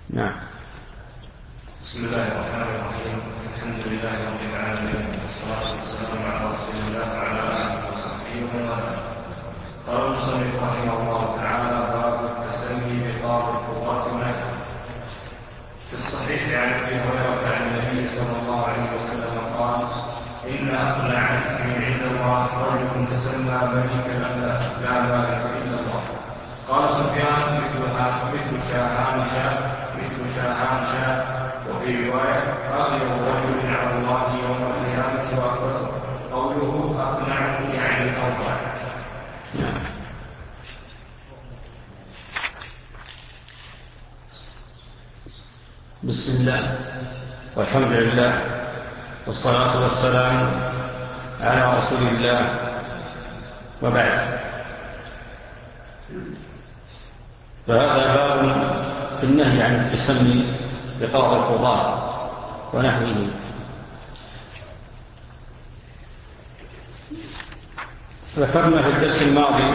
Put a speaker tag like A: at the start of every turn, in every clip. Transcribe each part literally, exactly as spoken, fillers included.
A: نعم.
B: بسم الله الرحمن الرحيم. الحمد لله رب العالمين، والصلاة والسلام على رسول الله وعلى آله وصحبه ومن والاه. قال المصنف رحمه الله تعالى: باب التسمي بقاضي القضاة مالك. في الصحيح عن ابي هريرة عن النبي صلى الله عليه وسلم قال: إن أقلع عن اسمي عند الله رجل تسمى ملكا لا مالك إلا الله. قال سفيان: مثل شاهان شاء مثل شاهان شاء. وفي رواية: أغير رجل على الله يوم القيامة وأكبر. قوله أقنع يعني أوضع.
A: بسم الله والحمد لله والصلاة والسلام على رسول الله، وبعد. فهذا باب في النهي عن التسمي بقاضي القضاة ونحوه. ذكرنا في الدرس الماضي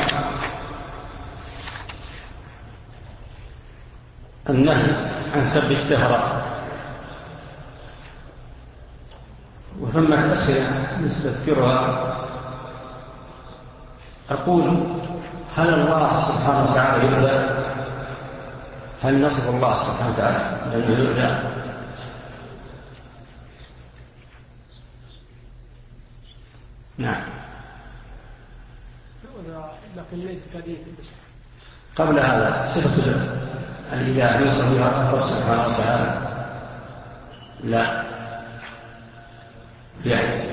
A: النهي عن سب الدهر، وثمة أسئلة نستذكرها. أقول: هل الله سبحانه وتعالى يؤذى؟ هل نصف الله سبحانه وتعالى لأنه يؤذى؟ نعم.
C: لكن ليس كذلك البشر.
A: قبل هذا صفة الإله يوصف بها الله سبحانه وتعالى؟ لا، يعني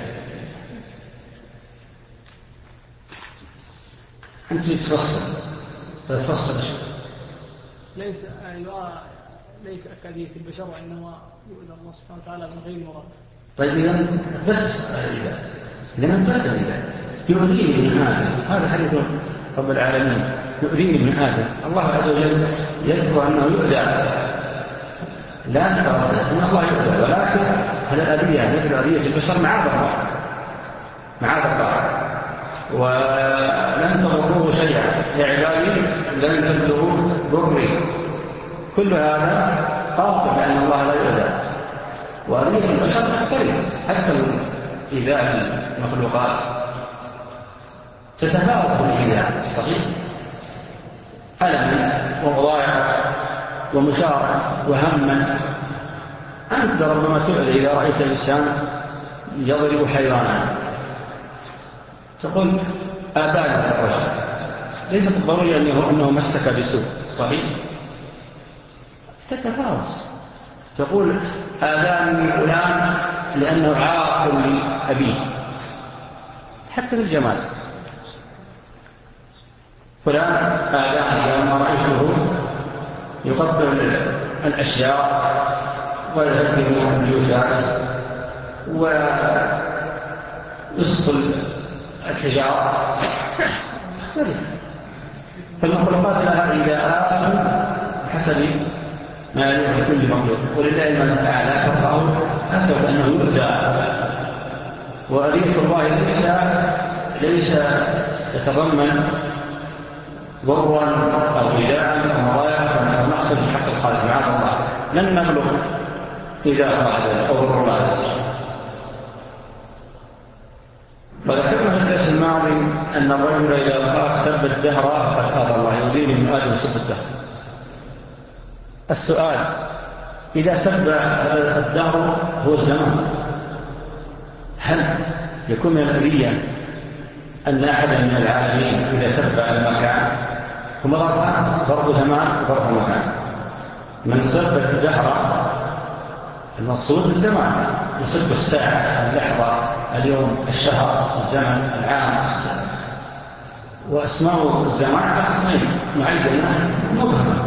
A: أنت تفصل تفصل شيء.
C: ليس أيوة ليس كذلك البشر، وإنما يؤذى الله سبحانه وتعالى من غير مراد.
A: طيب إذا بس الإله لمن بس الإله يؤذيني من آدم، هذا حديث رب العالمين: يؤذيني من آدم. الله عز وجل يذكر أنه يؤذى، لا نتردد أن الله يؤذى، ولكن هل الأذية مثل أذية البشر؟ معاذ الله معاذ الله. ولن تضروه شيئا يا عبادي لن تبلغوا ضري. كل هذا قاطع بأن الله لا يؤذى، وأذية البشر تختلف، حتى إيذاء المخلوقات تتفاوت الإيذاء، صحيح؟ ألم وضائع ومشارع وهما. أنت ربما تؤذي إذا رأيت الإنسان يضرب حيوانا، تقول آبان الرجل، ليست الضرورة أنه, أنه مسك بسوء، صحيح؟ تتفاوت. تقول آذان فلان لأنه عاق لأبيه، حتى للجمال. فلان آذان لما رأيته يقبل الأشياء ويهدم البيوتات ويسقل الحجارة. فالمخلوقات لها إيذاءات بحسب ما يليق بكل مخلوق، ولله المثل الأعلى، فالله أثبت أنه يؤذى. وأذية الله ليس ليس يتضمن ضرا أو إيذاء أو مضايق أو نقص في حق الخالق، معاذ الله. لن نبلغ إيذاء الله أو ضر الله. وذكرنا في الدرس الماضي أن الرجل إذا قال سب الدهر فقد آذى الله، يؤذيني من آدم سب الدهر. السؤال: إذا سب الدهر هو الزمان، هل يكون من الأذية أن أحدا من العالمين إذا سب المكان؟ هم ضربان: ضرب زمان وضرب مكان. من سب الدهر المقصود الزمان، يسب الساعة، اللحظة، اليوم، الشهر، الزمن، العام، السنة. وأسماء الزمان قسمين: معينة مبهمة.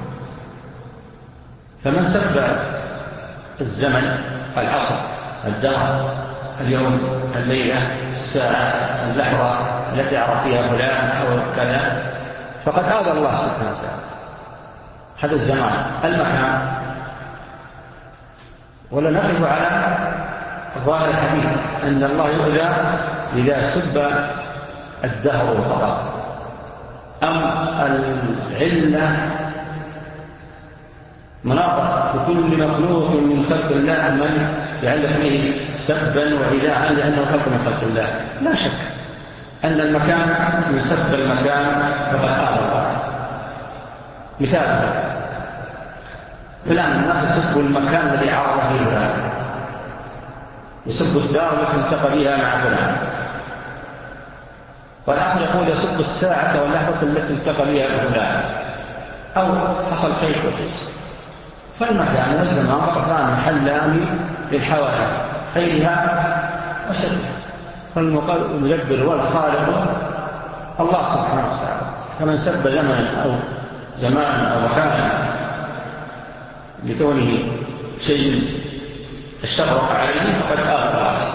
A: فمن سب الزمن، العصر، الدهر، اليوم، الليلة، الساعة، اللحظة التي عرف فيها فلان أو كذا، فقد آذى الله سبحانه وتعالى. هذا الزمان. المكان، ولا نقف على ظاهر الحديث أن الله يؤذى إذا سب الدهر فقط، أم العلة مناطق بكل مخلوق من خلق الله من يعلق به سبا وإذاعا لأنه خلق من خلق الله. لا شك أن المكان من سب المكان فقد آل الله. مثال فلان الناس يسبوا المكان الذي عرض فيه فلان، يسبوا الدار التي التقى بها مع فلان، والآخر يقول يسب الساعة واللحظة التي التقى بها فلان، أو حصل خير وخير. فالمكان والزمان فقطان محلان للحوادث خيرها وشرها. فالمدبر والخالق الله سبحانه وتعالى. فمن سب زمنا أو زمانا أو مكانا لكونه شيء اشترك عليه فقد آل الله.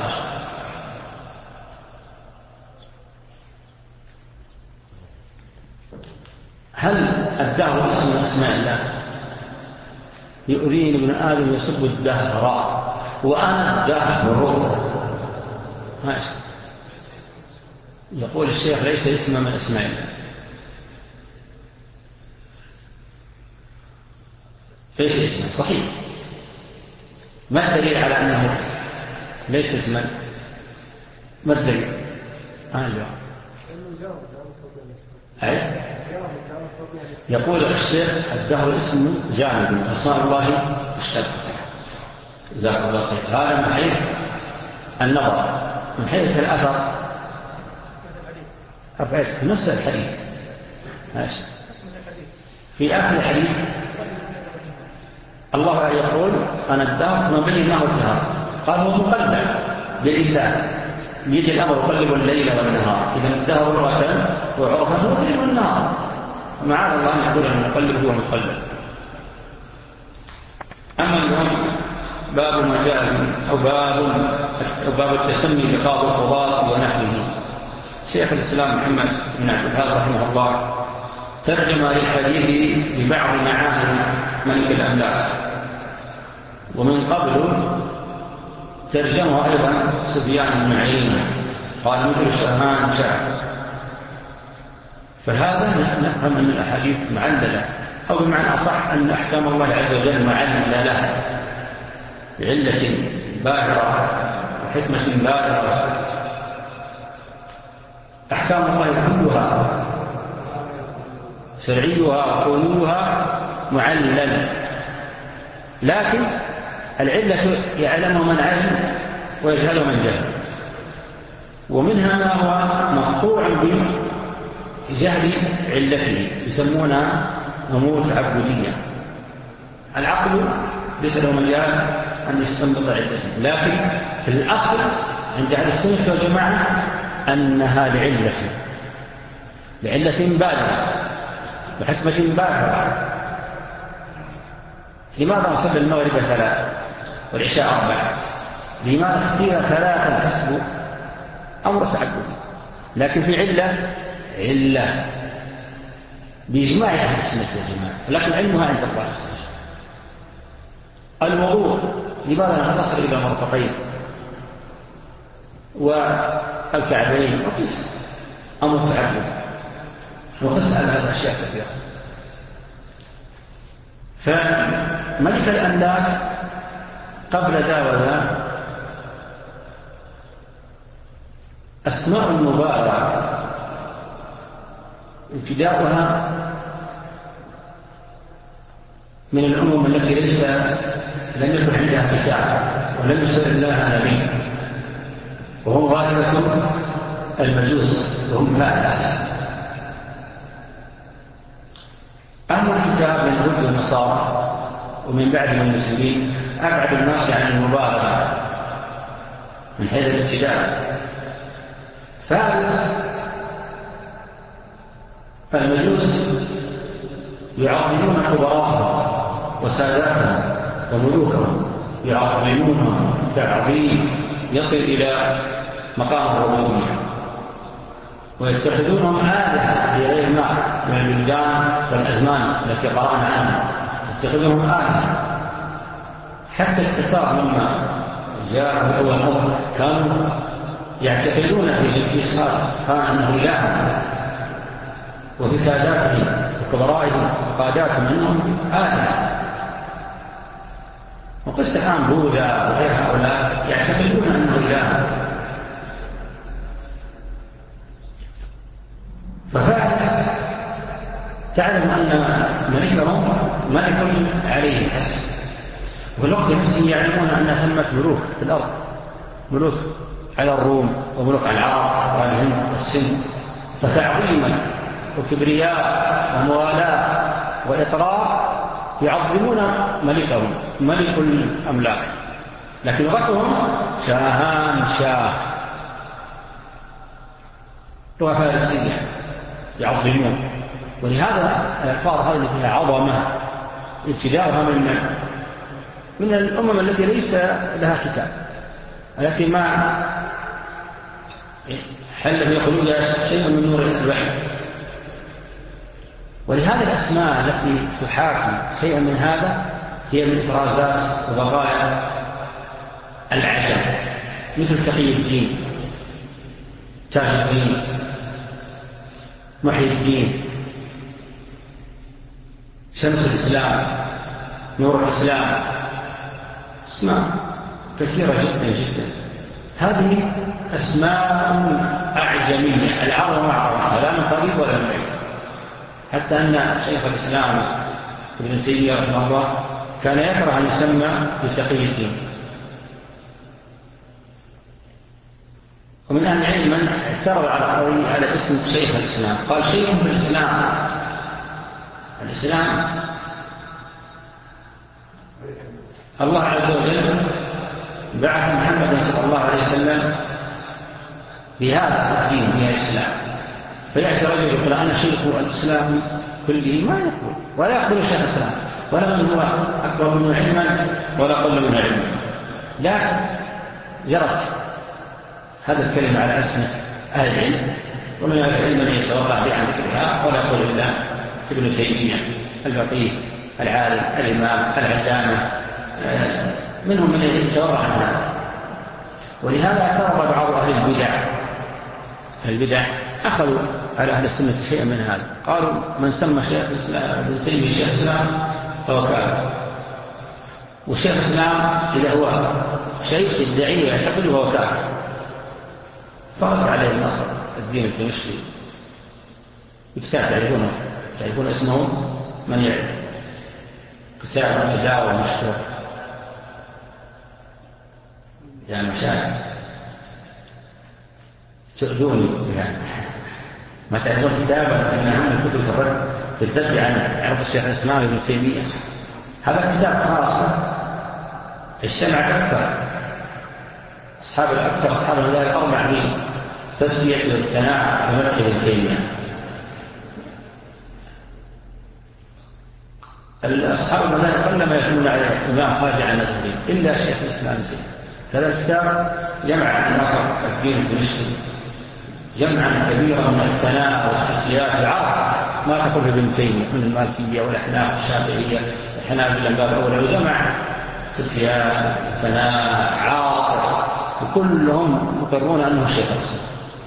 A: هل الدهر اسم من أسماء الله؟ يؤذيني ابن آدم يسب الدهر وأنا الدهر. ماشي. يقول الشيخ ليس اسم من أسماء الله. ليس اسما صحيح. ما الدليل على أنه ليس اسما؟ ما الدليل؟ ها اليوم أي يقول الشيخ الدهر اسم جامد من أسماء الله الشرع. جزاك الله خير. هذا من حيث النظر. من حيث الأثر أفعل نفس الحديث. ماشي. في آخر الحديث الله يقول أنا الدهر ما بين ما هو الدهر. قال هو مقلب لله بيد الأمر يقلب الليل والنهار. إذا الدهر لغة وعرفا هو الليل والنهار. معاذ الله أن يقول أن المقلب هو مقلب. أما اليوم باب ما جاء أو باب أو باب التسمي بقاضي القضاة ونحوه. شيخ الإسلام محمد بن عبد الوهاب رحمه الله ترجم للحديث ببعض معاني ملك الأملاك، ومن قبل ترجمه أيضا سفيان بن عيينة قال مثل شرمان شعر. فهذا نفهم أن الأحاديث معللة، أو بمعنى أصح أن أحكام الله عز وجل معللة بعلة باهرة وحكمة باهرة. أحكام الله كلها شرعيها وكونها معلل، لكن العلة يعلم من علم ويجهل من جهل، ومنها ما هو مقطوع بجهل علته يسمونها أمور تعبدية. العقل ليس له مجال أن يستنبط علته، لكن في الأصل عند أهل السنة والجماعة أنها لعلة لعلة بالغة وحكمة بالغة. لماذا نصلي المغرب ثلاث والعشاء أربعة؟ لماذا اختير ثلاثا حسب أمر تعبد؟ لكن في علة علة بإجماع أهل السنة والجماعة، لكن علمها عند الله السنة. الوضوء لماذا نقتصر إلى المرفقين والكعبين؟ وقس أمر تعبد وقس على هذا الأشياء كثيرة. فملك الأملاك قبل ذا وذا أسماء المبالغة ابتداؤها من الأمم التي ليس لم يكن عندها كتاب ولم يسأل الله نبي، وهم غالبة المجوس وهم فارس. أما الكتاب من اليهود والنصارى ومن بعدهم المسلمين أبعد الناس عن المبالغة من حيث الابتداء. فارس المجوس يعظمون كبراءهم وساداتهم وملوكهم، يعظمونهم تعظيم يصل إلى مقام الربوبية، ويتخذونهم آلهة في غير ما من البلدان والأزمان التي قرأنا عنها، يتخذونهم آلهة. حتى التتار لما جاءوا أول أمر كانوا يعتقدون في جنكيز خان أنه إله، وفي ساداتهم وكبرائهم وقاداتهم أنهم آلهة. وقصة عن بوذا وغير هؤلاء يعتقدون أنه إله. ففارس تعلم أن ملكهم ملك عليه حس، وفي الوقت نفسه يعلمون أن ثمة ملوك في الأرض، ملوك على الروم وملوك على العراق والهند والسند، فتعظيما وكبرياء وموالاة وإطراء يعظمون ملكهم ملك الأملاك، لكن لغتهم شاهان شاه، لغة فارسية يعظمون. ولهذا الألفاظ هذه فيها عظمة ابتداؤها من من الأمم التي ليس لها كتاب، التي ما حل في قلوبها شيء من نور الوحي. ولهذه الأسماء التي تحاكي شيئا من هذا هي من إفرازات وبقايا العجم، مثل تقي الدين، تاج الدين، محي الدين، شمس الإسلام، نور الإسلام، اسماء كثيرة جدا جدا. هذه أسماء أعجمية، العرب معرفة لا من قريب ولا من بعيد، حتى أن شيخ الإسلام ابن تيمية رحمه الله كان يكره أن يسمى بتقي الدين. ومن أهل العلم من اعترض على على اسم شيخ الإسلام، قال شيخ في الإسلام، الإسلام الله عز وجل بعث محمد صلى الله عليه وسلم بهذا الدين، بهذا الإسلام، فيأتي رجل يقول أنا شيخ الإسلام كله، ما يقول ولا يقول شيخ الإسلام، ولا من هو أكبر منه علما ولا قل منه علما، لا جرت هذا الكلمة على أسمة أهل العلم، ومن أهل العلم من يتوقع به عن ذكرها ولا يقول إلا ابن تيمية الفقيه العالم الإمام العلامة، منهم من يتوقع عن هذا. ولهذا اعترض بعض أهل البدع، البدع أخذوا على أهل السنة شيئا من هذا، قالوا من سمى شيخ ابن تيمية شيخ الإسلام فهو كافر، والشيخ الإسلام إذا هو شيخ يدعيه ويعتقد وهو كافر. فرد عليه النصر الدين الدمشقي بكتاب تعرفونه، تعرفون اسمه من يعرف، كتاب الفتاوى مشهور يا مشاهد تؤذوني بها، ما تعرفون كتابا من أهم الكتب الرد في الدفع عن عرض الشيخ الإسلام ابن تيمية. هذا كتاب خاص اجتمع أكثر أصحاب الأكثر أصحاب الله الأربع من تسمية والثناء ومدح ابن تيمية. الأصحاب الله قلما يكون على الإمام خارج عن الدين إلا شيخ الإسلام تيمية. هذا الكتاب جمع عن نصر الدين الدمشقي جمعا كبيرا من الثناء والتسليات العرب ما تقول ابن تيمية من المالكية والأحناف الشافعية الحنابلة من باب أولى، وجمع تسليات ثناء عاطف، وكلهم مقرون أنه شيخ الإسلام.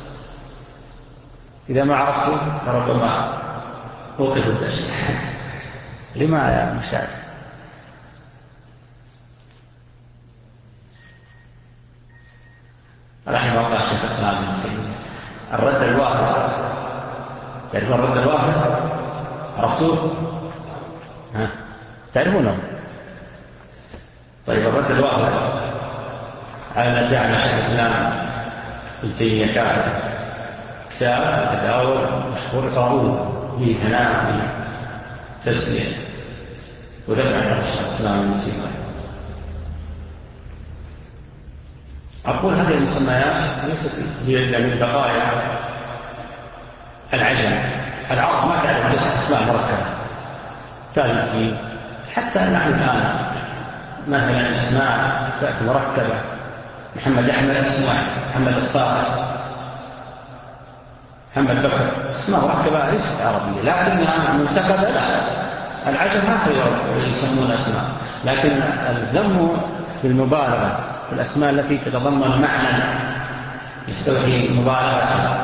A: إذا ما عرفته فربما وقف الدرس. لما يا مشاعر؟ رحمه الله الشيخ الإسلام ابن تيمية الرد الواحد، تعرفون الرد الواحد؟ عرفتوه؟ ها تعرفونه؟ طيب الرد الواحد على ما ادعى شيخ الإسلام ابن تيمية كافر، كتاب يتداول مشهور قارون به ثناء به تسلية ودفع عن الشيخ الإسلام ابن تيمية. أقول هذه المسميات ليست هي إلا من بقايا العجم، العرب ما تعرف ليس أسماء مركبة تالي، حتى نحن الآن مثلا اسماء تأتي مركبة، محمد أحمد اسمه محمد الصالح، محمد بكر، اسماء مركبة ليست عربية لكنها منتخبة. لا العجم هكذا يسمون أسماء، لكن الذم في المبالغة في الأسماء التي تتضمن معنى يستوحي مبالغة.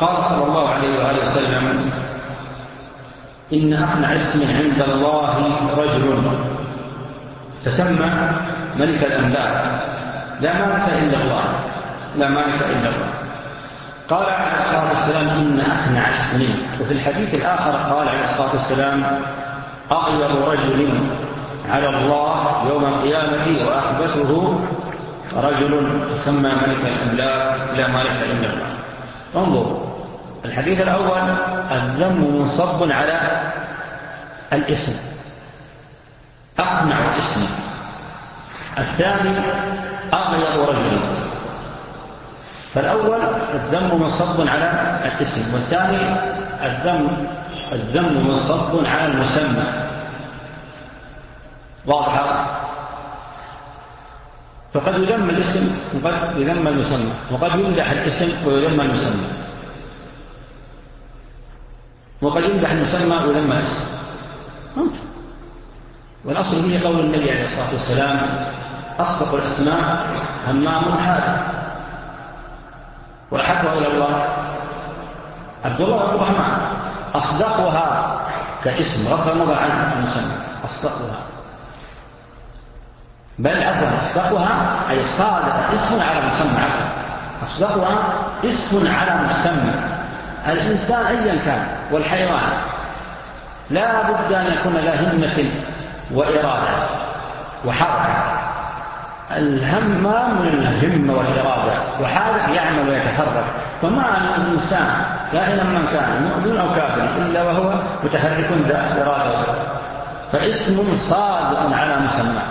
A: قال صلى الله عليه وآله وسلم: إن أقنع اسم عند الله رجل تسمى ملك الأملاك، لا مالك إلا الله، لا مالك إلا الله. قال عليه الصلاة والسلام: إن أقنع اسم. وفي الحديث الآخر قال عليه الصلاة والسلام: أغير رجل على الله يوم القيامة وأخبثه رجل تسمى ملك الأملاك، لا مالك إلا الله. انظر، الحديث الأول الذم منصب على الاسم، أقنع اسم. الثاني أغير رجل. فالأول الذم منصب على الاسم، والثاني الذم الذم منصب على المسمى. واضح؟ فقد يذم الاسم وقد يذم المسمى، وقد يمدح الاسم ويذم المسمى، وقد يمدح المسمى ويذم الاسم. والأصل فيه قول النبي عليه الصلاة والسلام: أصدق الأسماء همام حارث، وأحبها إلى الله عبد الله وعبد الرحمن. أصدقها كاسم رفع النظر عن المسمى، أصدقها، بل عفوا أصدقها أي صادق اسم على مسمى. عفوا أصدقها اسم على مسمى. الإنسان أيا كان والحيوان لا بد أن يكون له همة وإرادة وحركة. الهمام من الهمة والإرادة، وحرك يعمل ويتحرك. فما أن الإنسان كائنا من كان مؤمن أو كافر إلا وهو متحرك ذا إرادة. فاسم صادق على مسمى.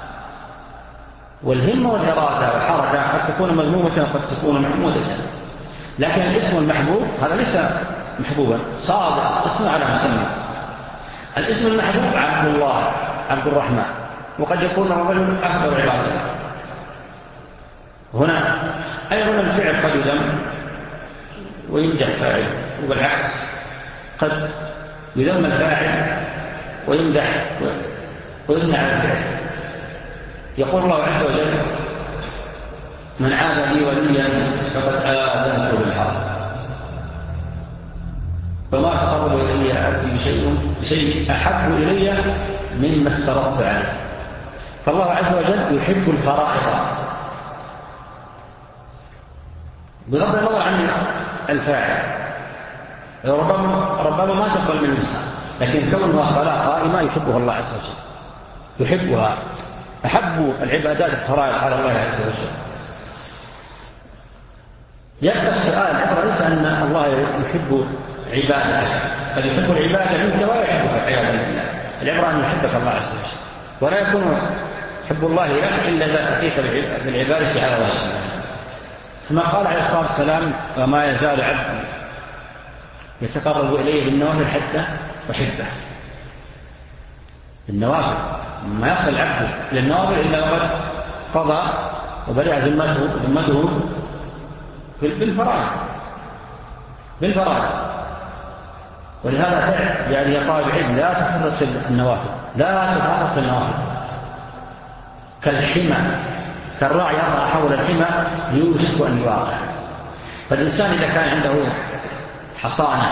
A: والهمة والإرادة والحركة قد تكون مذمومة وقد تكون محمودة، لكن الاسم المحبوب هذا ليس محبوبا، صادق اسم على مسمى. الاسم المحبوب عبد الله، عبد الرحمن، وقد يكون الرجل أفضل عباده. هنا أيضا الفعل قد يذم ويمدح فاعل، وبالعكس قد يذم الفاعل ويمدح ويمنع الفعل. يقول الله عز وجل: من عاد لي وليا فقد آذنته بالحرب. فما تقرب إلي عبدي بشيء بشيء أحب إلي مما افترضت عليه. فالله عز وجل يحب الفرائض بغض النظر عن الفاعل. ربما ربما ما تقبل من الإنسان، لكن كونها صلاة قائمة يحبها الله عز وجل، يحبها. أحب العبادات الفرائض على الله عز وجل. يبقى السؤال العبرة ليس أن الله يحب عبادته، قد يحب العبادة منك ولا يحبك عياذا بالله. العبرة أن يحبك الله عز وجل، ولا يكون حب الله لك إلا إذا أتيت بالعبادة على الله سبحانه. ثم قال عليه الصلاة والسلام: وما يزال عبد يتقرب إليه بالنوافل حتى أحبه. النوافل ما يصل العبد للنوافل إلا وقد قضى وبرع ذمته ذمته بالفرائض بالفرائض. ولهذا فعل يعني يا طالب العلم لا تفرط النوافل، لا تفرط النوافل. كالحمى، كالراعي يرعى حول الحمى يوشك أن يواقع. فالإنسان إذا كان عنده حصانة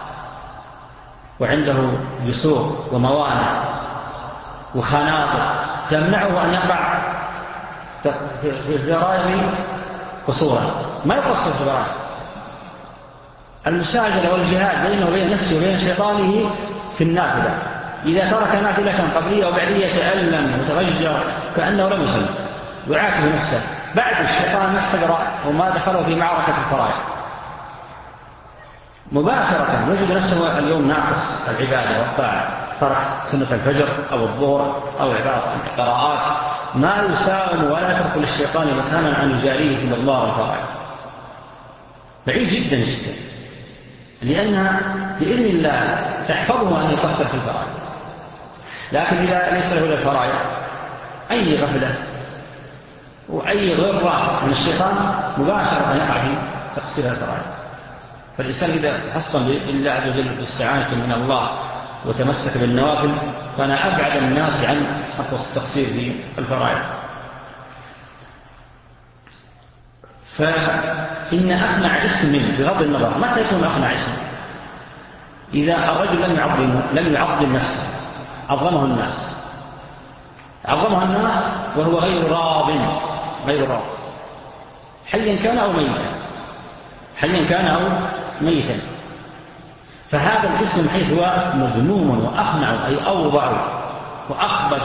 A: وعنده جسور وموانع وخناطر تمنعه أن يقع في الجرائم قصورا، ما يقصر في الجرائم. المساجدة والجهاد بينه وبين نفسه وبين شيطانه في النافلة. إذا ترك نافلة قبلية وبعدية يتألم وتغجر كأنه لم يصلي ويعاتب نفسه. بعد الشيطان ما استجرى وما دخله في معركة الفرائض مباشرة يجد نفسه اليوم ناقص العبادة والطاعة، ترك سنة الفجر أو الظهر أو قراءات، ما يساوم ولا يترك للشيطان مكانا عن يجاريه في مضمار الفرائض. بعيد جدا جدا، لأنها بإذن الله تحفظه أن يقصر في الفرائض. لكن إذا ليس له للفرائض أي غفلة وأي غرة من الشيطان مباشرة يقع في تقصير الفرائض. فالإنسان إذا حصل بالله عز وجل باستعانة من الله وتمسك بالنوافل فأنا أبعد الناس عن التقصير في الفرائض. إن أقنع اسم بغض النظر متى يكون أقنع اسم؟ إذا الرجل لم يعظم لم يعظم نفسه، عظمه الناس عظمه الناس وهو غير راض غير راض حيا كان أو ميتا حيا كان أو ميتا فهذا الاسم حيث هو مذموم وأخنع أي أوضع وأخبث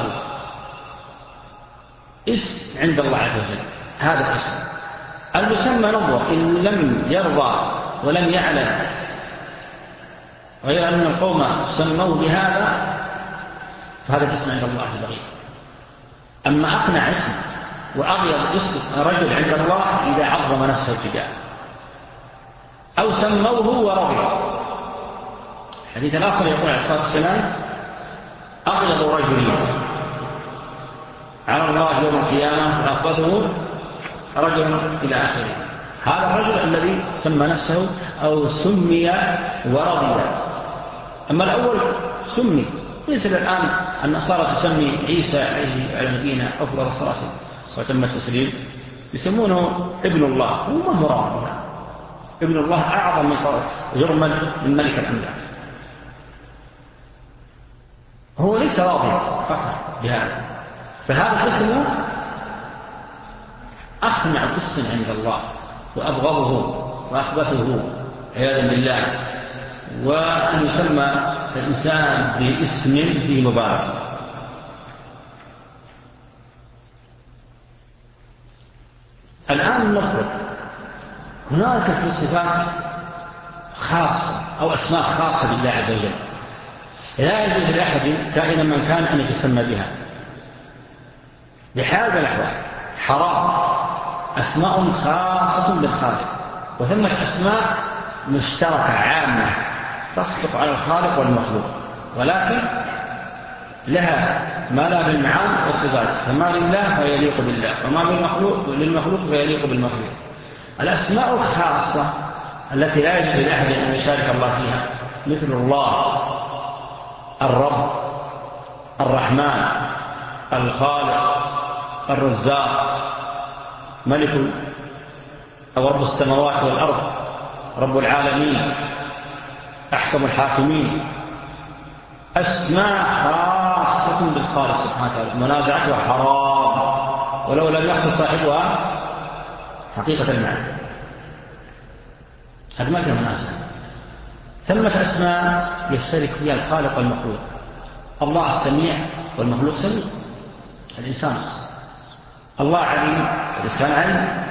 A: اسم عند الله عز وجل هذا الاسم. المسمى نظر إن لم يرضى ولم يعلم غير أن القوم سموا بهذا فهذا الاسم عند الله بغير. أما أقنع اسم وأغيظ اسم رجل عند الله إذا عظم نفسه ابتداء أو سموه ورضي. الحديث الآخر يقول عليه الصلاة والسلام أغيظ رجل على الله يوم القيامة وأخبثه رجل إلى آخره. هذا الرجل الذي سمى نفسه أو سمي ورضي. أما الأول سمي ليس الآن النصارى تسمي عيسى على نبينا أفضل الصلاة وتم التسليم يسمونه ابن الله. هو ما هو ابن الله أعظم من جرما من ملك الأملاك. هو ليس راضي فقط بهذا. فهذا الاسم أخنع اسم عند الله وأبغضه وأخبثه عياذا بالله. وأن يسمى الإنسان باسم في مبارك. الآن نفرق هناك في صفات خاصة أو أسماء خاصة بالله عز وجل لا يجوز لأحد كائنا من كان أن يتسمى بها بحال الأحوال. حرام أسماء خاصة بالخالق وثمة أسماء مشتركة عامة تصدق على الخالق والمخلوق ولكن لها ما لا بالمعان والصفات. فما لله فيليق بالله وما بالمخلوق للمخلوق فيليق بالمخلوق. الأسماء الخاصة التي لا يجوز لأحد أن يشارك الله فيها مثل الله الرب الرحمن الخالق الرزاق ملك أو رب السماوات والأرض رب العالمين أحكم الحاكمين. أسماء خاصة بالخالق سبحانه وتعالى منازعتها حرام ولو لم يحصل صاحبها حقيقة المعنى. هذا ما كان مناسب. ثمة أسماء يشترك فيها الخالق والمخلوق. الله السميع والمخلوق سميع الإنسان. الله عليم والإنسان عليم.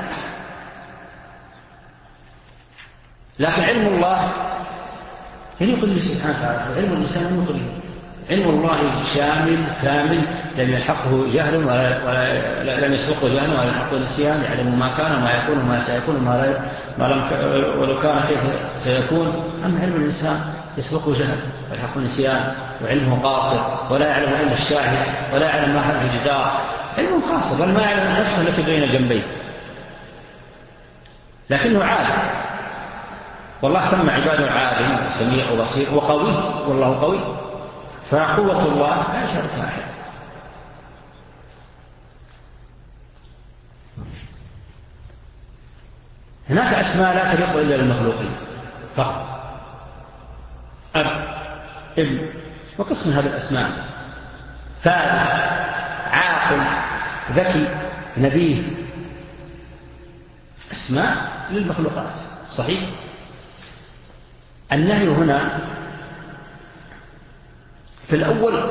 A: لكن علم الله يليق به سبحانه وتعالى وعلم الإنسان يليق به. علم الله شامل كامل لم يلحقه جهل ولا لم يسبقه جهل ولا يلحقه نسيان. يعلم ما كان وما يكون وما سيكون وما ما لم ولو كان كيف سيكون. أما علم الإنسان يسبقه جهل ويلحقه نسيان وعلمه قاصر ولا يعلم إلا الشاهد ولا يعلم ما هذا الجدار. علم قاصر بل ما يعلم نفسه التي بين جنبيه لكنه عالم. والله سمى عباده عالم وسميع وبصير وقوي والله قوي. فقوة الله لا يشاركها أحد. هناك أسماء لا تليق إلا للمخلوقين فقط. أب ابن وقسم هذه الأسماء فارس عاقل ذكي نبيه أسماء للمخلوقات صحيح. النهي هنا في الأول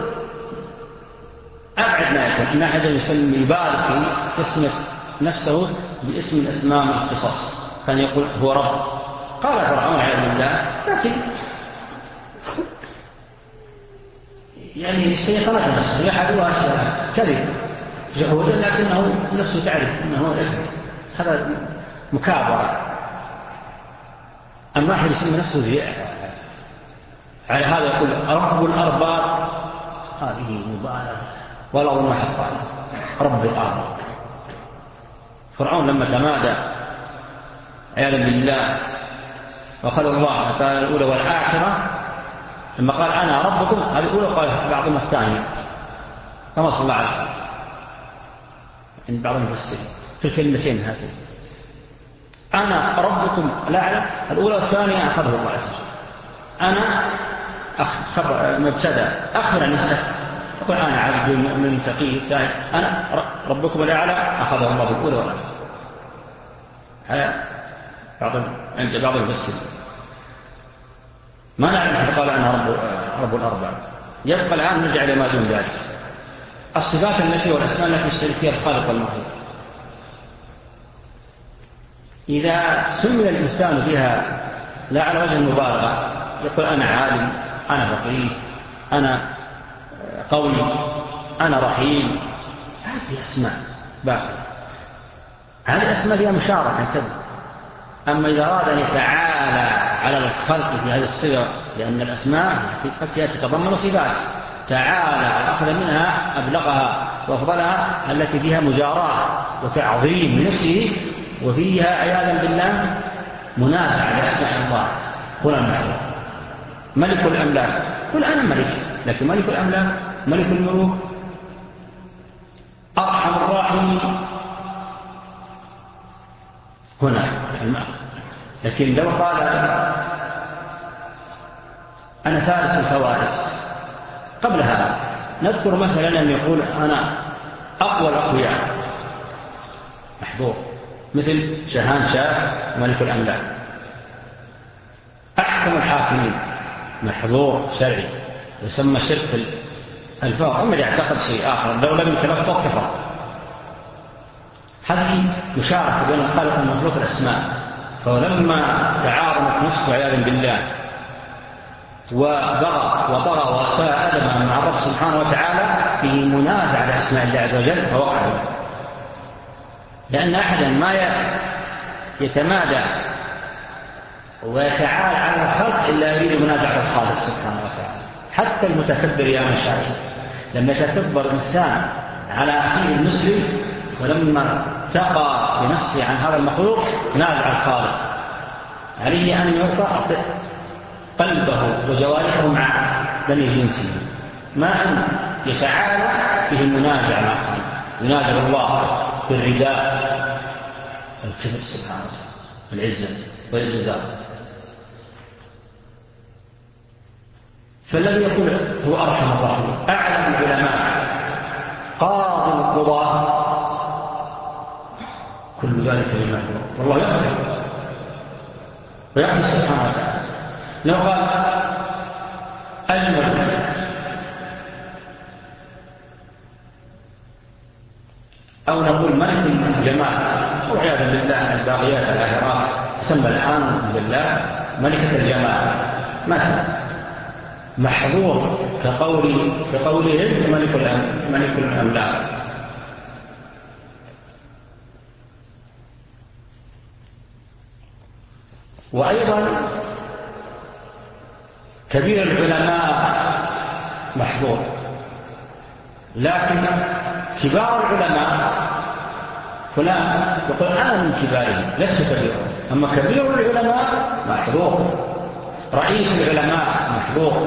A: أبعد ما يكون أن أحد يسمي يبارك في اسم نفسه باسم الأسماء من الاختصاص. كان يقول هو رب قال فرعون عياذ بالله لكن يعني استيقنت نفسه يحدها كذب جهودا لكنه نفسه تعرف أنه إثم. هذا مكابرة. أما أحد يسمي نفسه زيادة على هذا يقول رب الأرباب هذه مبالغة ولا ظن حقا. رب الأرباب فرعون لما تمادى عياذا بالله وقال الله قال الأولى والآخرة لما قال أنا ربكم هذه الأولى قال بعضهم الثانية كما صلى الله عليه عند بعض المفسرين في الكلمتين هاتين أنا ربكم الأعلى الأولى والثانية أخذه الله عز وجل. أنا خبر مبتدأ أخبر عن نفسه يقول أنا عبد مؤمن تقي الثاني أنا ربكم الأعلى أخذه الله بالأولى والآخرة. هذا بعض عند بعض المسلمين ما نعلم حتى قال أنا رب رب الأربعة. يبقى الآن نرجع لما دون ذلك الصفات التي والأسماء التي يشترك فيها الخالق والمخلوق. إذا سمي الإنسان بها لا على وجه المبالغة يقول أنا عالم أنا فقيه أنا قوي أنا رحيم هذه أسماء باقية. هذه الأسماء فيها مشاركة كذب. أما إذا أراد أن يتعالى على الخلق في هذه الصفة لأن الأسماء قد تتضمن صفات تعالى أخذ منها أبلغها وأفضلها التي فيها مجاراة وتعظيم لنفسه وفيها عياذا بالله منازعة لأسماء الله. قل أنا ملك الأملاك قل أنا ملك لكن ملك الأملاك ملك الملوك أرحم الراحمين هنا المعنى. لكن لو قال أنا فارس الفوارس قبل هذا نذكر مثلا أن يقول أنا أقوى الأقوياء محظور مثل شهان شاه ملك الأملاك. أحكم الحاكمين محظور شرعي يسمى شرك الفاظ. أما يعتقد شيء آخر لو لم يتلفظ كفر. هذه مشاركة بين الخالق والمخلوق الأسماء. فلما تعارضت نفسه عياذا بالله وبغى وطغى وساء أدبا مع الرب سبحانه وتعالى في منازعة لأسماء الله عز وجل فوقع له. لأن أحدا ما يتمادى ويتعالى على الخلق إلا يريد منازعة الخالق سبحانه وتعالى. حتى المتكبر يا مشايخ لما يتكبر إنسان على أخيه المسلم ولما تقى بنفسه عن هذا المخلوق نازع الخالق عليه أن يعطى قلبه وجوارحه مع بني جنسه ما أن يتعالى فيه المنازع مع الخالق ينازع الله بالرداء الكبر سبحانه وتعالى العزة والجزاء. فالذي يقول هو أرحم الراحمين أعلم العلماء قاضي القضاة كل ذلك لله والله يقدر ويقدر سبحانه وتعالى. لو قال أجمل أو نقول ملك الجمال وعياذا بالله الباقيات الآخرات تسمى الآن بالله ملكة الجمال مثلا محظور كقول كقولهم ملك ملك الأملاك. وأيضا كبير العلماء محظور لكن كبار العلماء فلان يقول أنا من كبارهم لست كبير. أما كبير العلماء محظور رئيس العلماء محظور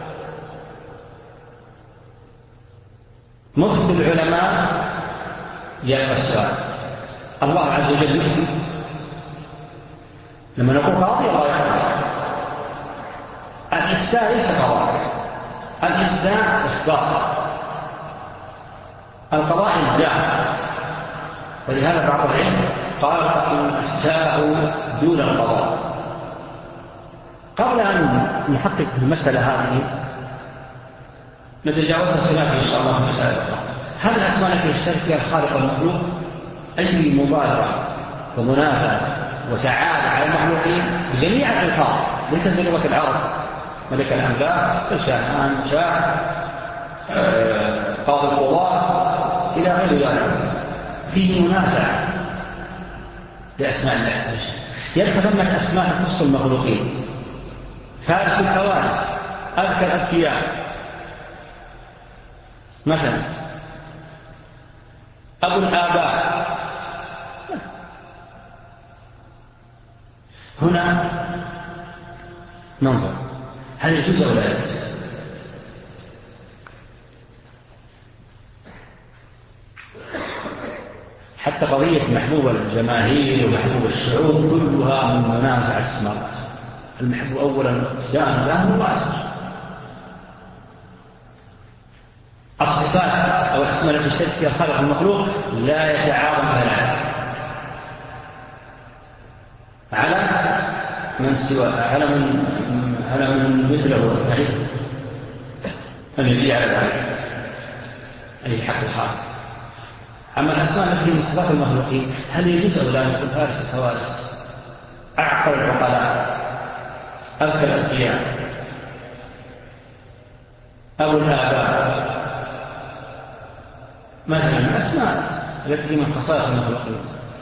A: مفتي العلماء يا السؤال الله عز وجل يفتي. لما نقول قاضي الله يقضي الإفتاء ليس قضاء الإفتاء إسقاط القضاء إلزام. ولهذا بعض العلم قال الإفتاء دون القضاء. قبل أن نحقق المسألة هذه نتجاوزها سنة إن شاء الله في مسألة أخرى. هذه الأسماء التي يشترك فيها الخالق والمخلوق أي مبادرة ومنازعة وتعالى على المخلوقين بجميع الألفاظ ليس بلغة العرب ملك الأملاك شاهان شاه قاضي القضاة إلى غير ذلك فيه منازعة لأسماء الله عز وجل. يبقى ثمة أسماء تخص المخلوقين فارس الفوارس أذكى الأذكياء مثلا أبو الآباء. هنا ننظر هل يجوز أو لا يجوز. حتى حتى قضية محبوب الجماهير ومحبوب الشعوب كلها من منازع الاسماء. المحبوب أولا ابتداء له الله عز وجل. الصفات أو الأسماء التي تشترك فيها الخالق المخلوق لا يتعارض ثلاثة على من سوى على من على من مثله أن يجي على ذلك أي حق الخالق. أما الأسماء التي من صفات المخلوقين هل يجوز أو لا يكون فارس الفوارس أعقل العقلاء أذكى الأذكياء أو الآباء مثلا الأسماء التي من خصائص المخلوقين.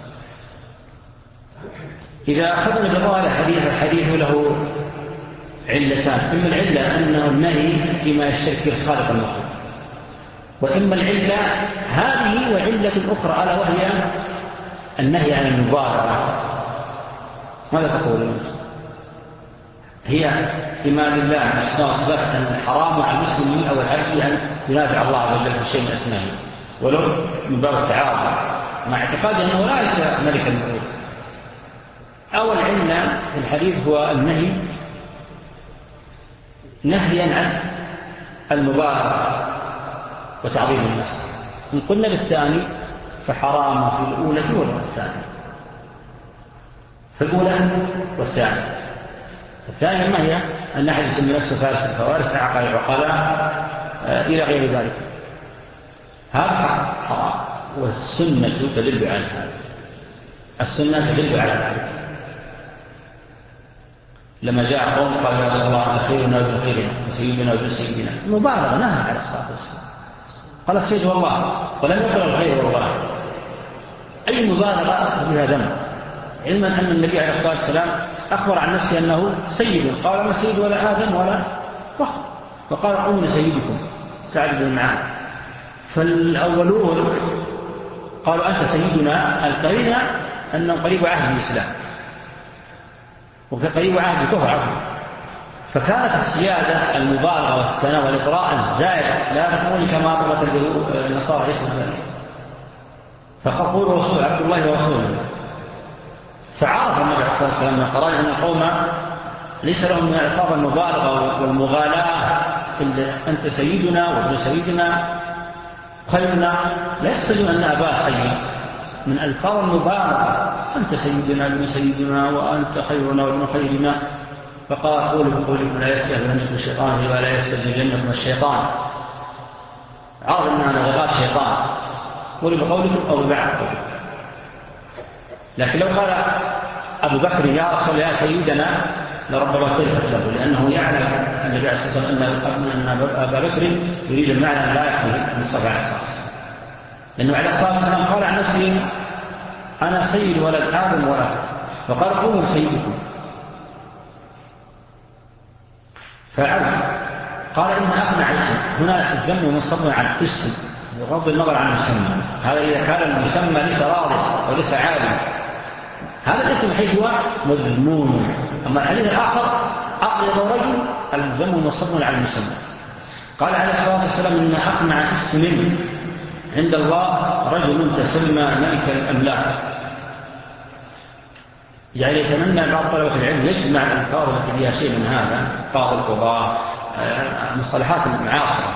A: إذا أخذنا بظاهر الحديث الحديث له علتان، إما العلة أنه النهي فيما يشترك فيه الخالق المخلوق، وإما العلة هذه وعلة أخرى ألا وهي النهي عن المبالغة. ماذا تقولون؟ هي فيما لله أسماء وصفات الحرام على المسلم أو العبد أن ينازع الله عز وجل في شيء من أسمائه ولو من باب التعارض مع اعتقاد أنه لا ليس ملك الملوك. أول علة في الحديث هو النهي نهيا عن المبالغة وتعظيم النفس. إن قلنا بالثاني فحرام في الأولى والثانية، في الأولى والثانية. الثانية ما هي؟ أن أحد يسمي نفسه فارس الفوارس عقل العقلاء إلى غير ذلك. هذا حرام، والسنة تدل على هذا. السنة تدل على ذلك. لما جاء قوم قال يا رسول الله خيرنا وابن خيرنا وسيدنا وابن سيدنا، المبالغة نهى على الصلاة والسلام. قال السيد والله ولم يقل الخير والله. أي مبالغة بها ذنب، علما أن النبي عليه الصلاة والسلام أخبر عن نفسه أنه سيد، قال ما سيد ولا آدم ولا فخر، فقال قوم سيدكم سعد بن معاذ. فالأولون قالوا أنت سيدنا، القرينة أنه قريب عهد الإسلام وقريب عهد الكفر عفوا. فكانت السيادة المبالغة والثناء والإطراء الزائد لا تكون كما أطلت النصارى اسم ذلك. فقالوا رسول عبد الله ورسوله. فعرف النبي عليه الصلاة والسلام من قرأ أن القوم ليس لهم من الألفاظ المبالغة والمغالاة أنت سيدنا وابن سيدنا خيرنا، لا يستجون أن أباه سيد من ألفاظ المبالغة أنت سيدنا وابن سيدنا وأنت خيرنا وابن خيرنا. فقال قولوا بقولكم لا يستهزئنكم الشيطان ولا يستهزئنكم الشيطان. عرف أن هذا غضاء الشيطان، قولوا بقولكم أو ببعض قولكم. لكن لو قال أبو بكر يا رسول يا سيدنا لربما تلفت له، لأنه يعلم النبي عليه الصلاة والسلام أن أبا بكر يريد المعنى أن لا يحمل المصطفى عليه الصلاة والسلام، لأنه عليه الصلاة والسلام قال عن نفسه أنا سيد ولد آدم ولا فقال قوموا سيدكم. فعرف قال إن أقنع اسم هنا الذم منصب عن اسم بغض النظر عن المسمى. هذا إذا كان المسمى ليس راضي وليس عالم، هذا الاسم حيث هو مذموم. أما الحديث الآخر أقرض رجل الذم منصب عن المسمى. قال عليه الصلاة والسلام إن أقنع اسم عند الله رجل تسمى ملك الأملاك. يعني يتمنى بعض طلبة العلم يجمع الألفاظ التي فيها شيء من هذا، قاضي القضاء، مصطلحات المعاصرة،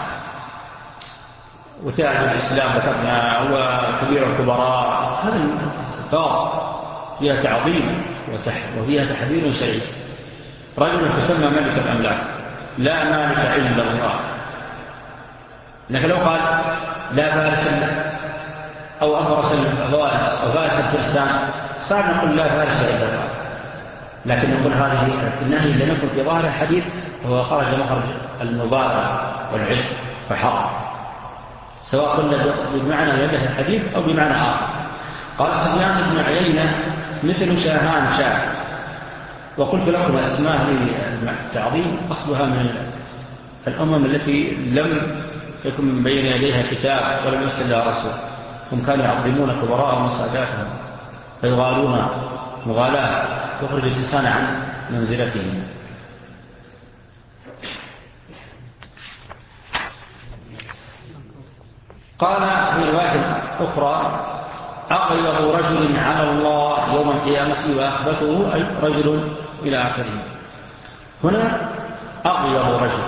A: وتاج الإسلام ذكرنا وكبير الكبراء، هذا الألفاظ فيها تعظيم وفيها تحذير شرعي. رجل تسمى ملك الأملاك لا مالك إلا الله. لكن لو قال لا فارس أو أفرس الفوارس أو فارس الفرسان صار نقول لا فارس إلا الله. لكن نقول هذه النهي لم يكن في ظاهر الحديث هو خرج مخرج المبالغة والعشق فحرم، سواء قلنا بمعنى يده الحديث أو بمعنى آخر. قال سفيان بن عيينة مثل شاهان شاه. وقلت لكم أسماء للتعظيم أصلها من الأمم التي لم يكن من بين يديها كتاب ولم يرسل لها رسول، هم كانوا يعظمون كبراءهم وساداتهم فيغالون مغالاة تخرج الإنسان عن منزلته. قال في رواية أخرى أغيظ رجل على الله يوم القيامة وأخبثه أي رجل إلى آخره. هنا أغيظ رجل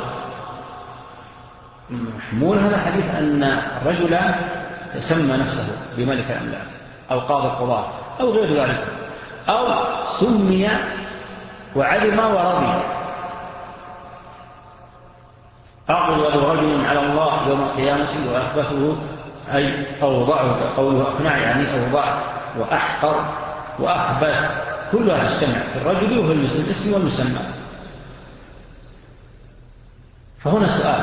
A: محمول هذا الحديث أن الرجل سمى نفسه بملك الأملاك أو قاضي القضاء أو غير ذلك، أو سمي وعلم ورضي. أغيظ رجل على الله يوم القيامة وأخبثه أي أوضعه، قوله أقنع يعني أوضع وأحقر وأخبث، كلها تجتمع في الرجل وفي الاسم والمسمى. فهنا سؤال: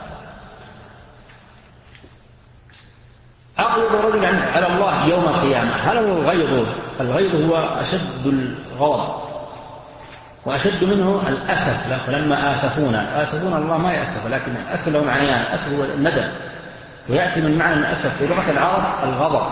A: أغيظ رجل على الله يوم القيامة، هل هو الغيظ؟ الغيظ هو أشد الغضب وأشد منه الأسف، لما آسفونا آسفونا الله ما يأسف، لكن الأسف له معنيان: الأسف هو الندم، ويأتي من معنى الأسف في لغة العرب الغضب،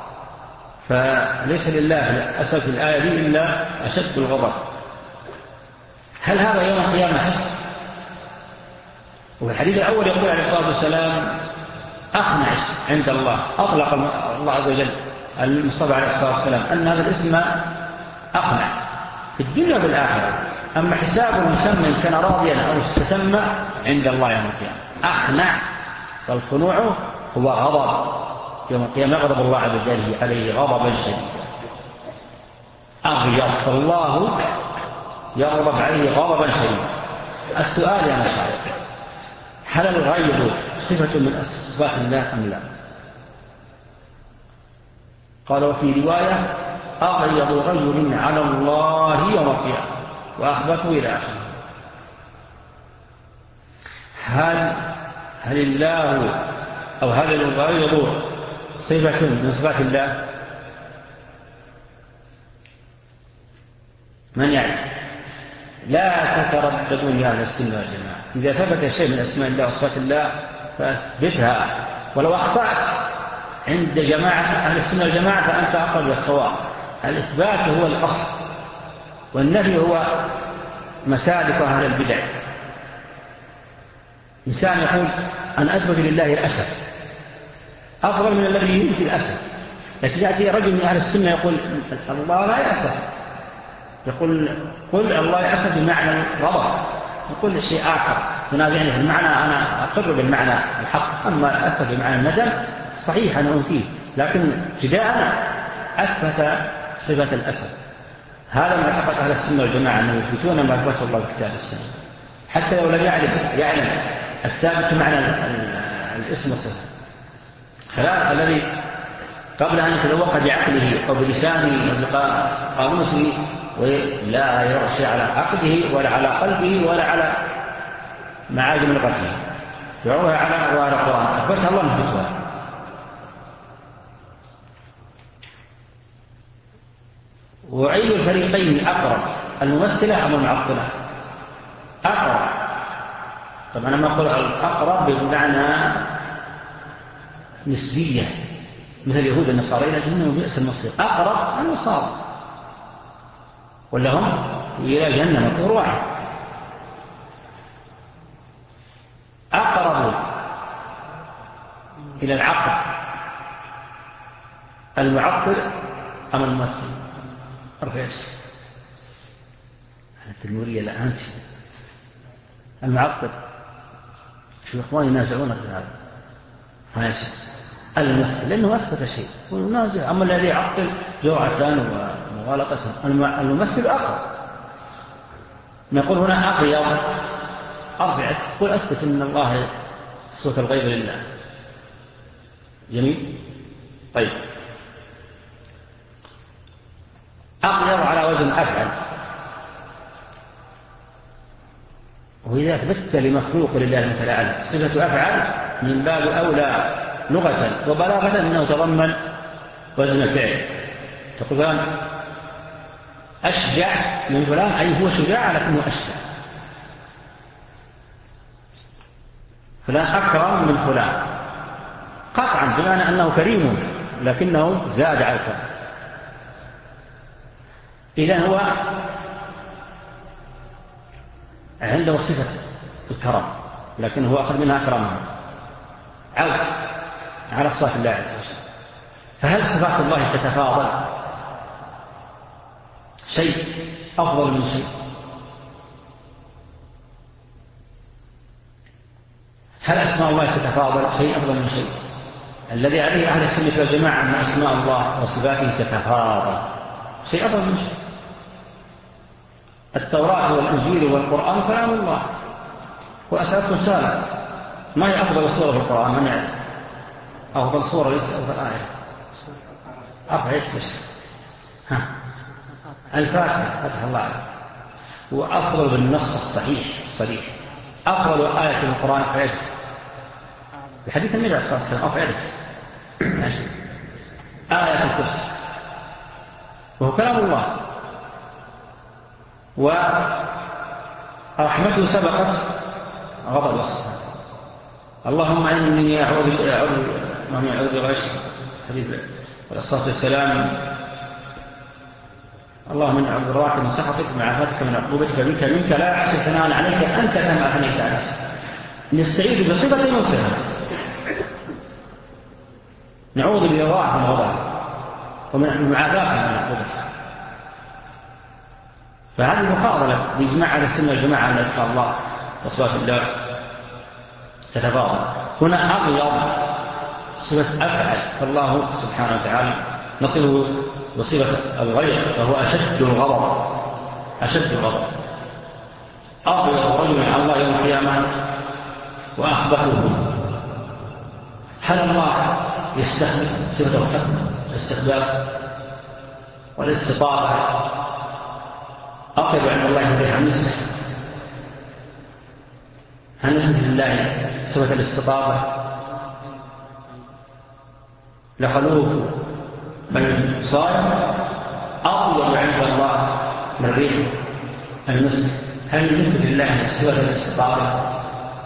A: فليس لله الأسف في الآية دي إلا أشد الغضب. هل هذا يوم القيامة حسب؟ وفي الحديث الأول يقول عليه الصلاة والسلام: أقنع عند الله، أطلق الله عز وجل المصطفى عليه الصلاة والسلام أن هذا الاسم أقنع في الدنيا والآخرة. أما حساب المسمى كان راضيا أو استسمى عند الله يوم القيامة أقنع، فالقنوع هو غضب يوم القيامة، يغضب الله عز وجل عليه غضبا شديدا. أغيظ، فالله يغضب عليه غضبا شديدا. السؤال يا مشايخ: هل الغيظ صفة من صفات الله أم لا؟ قال وفي رواية: أغيظ رجل على الله يوم القيامة وأخبثه إلى آخره. هل هل الله أو هل الغيظ صفة من صفات الله؟ من يعلم؟ لا تترددوا يا أهل السنة والجماعة، إذا ثبت شيء من أسماء الله وصفات الله فاثبتها، ولو أخطأت عند جماعة أهل السنة والجماعة فأنت أقرب للصواب. الإثبات هو الأصل، والنفي هو مسالك أهل البدع. إنسان يقول: أنا أثبت لله الأسف، أفضل من الذي ينفي الأسف. لكن يأتي رجل من أهل السنة يقول: الله لا يأسف، يقول: قل الله يأسف بمعنى الغضب، يقول الشيء آخر تنازعني في المعنى، أنا أقر بالمعنى الحق، أما الأسف بمعنى الندم صحيح أنا أنفيه، لكن ابتداء أثبت صفة الأسف. هذا من اعتقاد أهل السنة والجماعة أنه يثبتون ما أثبته الله في كتاب السنة، حتى لو لم يعرف يعلم الثابت معنى الاسم والصفة. خلاف الذي قبل أن يتذوق بعقله أو بلسانه أو بقاموسه ولا يرشي على عقله ولا على قلبه ولا على معاجم لغته، يعوها على أنوار القرآن، أثبتها الله نثبتها. وأي الفريقين أقرب، الممثلة أم المعطلة؟ أقرب. طبعا أنا ما أقول الأقرب بمعنى نسبية مثل اليهود النصارى، لكنهم بئس المصير. أقرب النصارى ولا هم إلى جهنم مقروعة. أقرب إلى العقل المعطل أم الممثل؟ أرفعش على التنورية الآن المعطل. شو إخواني ينازعونك في هذا هاشم الممثل، لأنه أثبت شيء ونازع. أما الذي يعطل جرعة ومغالطة، الممثل أقرب. نقول هنا أغيظ، أرفع قل أثبت أن الله صوت الغيب لله. جميل. طيب، أغيظ على وزن أفعل، وإذا أثبت لمخلوق لله المتعالى صفة أفعل من باب أولى لغة وبلاغة أنه تضمن وزن الفعل. تقول فلان أشجع من فلان، أي هو شجاع لكنه أشجع. فلان أكرم من فلان، قطعا بمعنى أنه كريم لكنه زاد على الكرم. إذن هو عنده صفة الكرم لكن هو أخذ منها أكرمها، عوض على صفات الله عز وجل. فهل صفات الله تتفاضل؟ شيء أفضل من شيء؟ هل أسماء الله تتفاضل؟ شيء أفضل من شيء؟ الذي عليه أهل السنة والجماعة أن أسماء الله وصفاته تتفاضل، شيء أفضل من شيء. التوراة والإنجيل والقرآن كلام الله، وأسألكم سالة، ما هي أفضل صورة في القرآن؟ من يعلم؟ أفضل صورة ليس أفضل آية؟ أربع يكتش ها الفاتحة، فتح الله عليه، وأفضل بالنص الصحيح الصريح. أفضل آية في القرآن في عدد بحديث النبي صلى الله عليه وسلم، أو في عدد ماشي آية الكرسي، وهو كلام الله، ورحمته سبقت غضب الله. اللهم إني أعوذ أعوذ أعوذ بغش حديث الصلاة والسلام، اللهم إني أعوذ برضاك من سخطك ومعافاتك من عقوبتك منك منك لا أحصي ثناء عليك أنت كما أثنيت على نفسك. نستعيذ بصفة وصفة، نعوذ برضاك من غضبك ومن معافاتك من عقوبتك. فهذه مفاضلة بإجماع على السنة والجماعة أن أسماء الله وصفات الله تتفاضل. هنا أغلظ صفة أفعل، فالله سبحانه وتعالى نصفه بصفة الغير فهو أشد الغضب، أشد الغضب. أغلظ رجل على الله يوم القيامة وأخبثه. هل الله يستخدم صفة الحكم الاستخدام والاستطاعة أطيب عند الله من الحميس؟ هل نثبت لله صفة الاستطاعة؟ لخلوف من صائم أطيب عند الله من ريح المسك. هل نثبت لله صفة الاستطاعة؟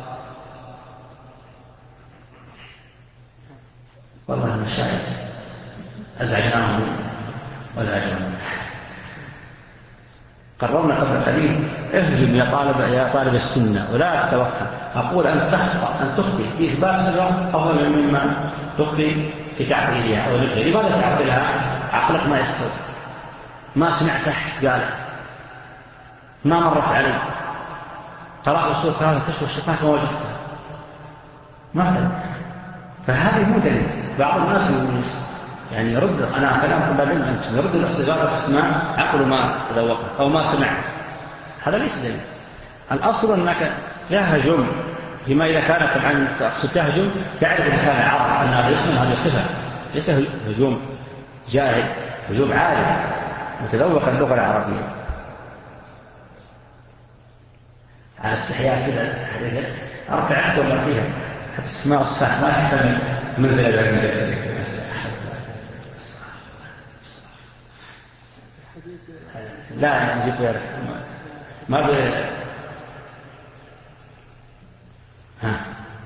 A: والله المشاهد أزعجناهم وأزعجناهم. قررنا قبل قليل اهجم يا طالب يا طالب السنة ولا تتوقع. أقول أن تخطأ أن تخطئ في إثبات الصفة أفضل مما تخطئ في تعطيلها أو نفسها. لماذا تعطيلها؟ عقلك ما يستوعب، ما سمعت أحد قالها، ما مرت عليه، قرأت الصورة هذا كشف الشفاة ما وجدتها، ما فهم. فهذه مو دليل. بعض الناس يعني يرد، أنا كلامكم بعدين أنتم يرد الاستغاثة تسمع عقله ما تذوقها أو ما سمع، هذا ليس دليل. الأصل أنك تهجم فيما إذا كانت عن تقصد تهجم تعرف لسان العرب أن هذا اسم هذا صفة، ليس هجوم جاهل، هجوم عالم متذوق اللغة العربية. على استحياء كذا أرفع أكثر ما فيها حتى اسماء الصفات ما تحتمل منزل ذلك. لا نجيب يعرف ما ب ها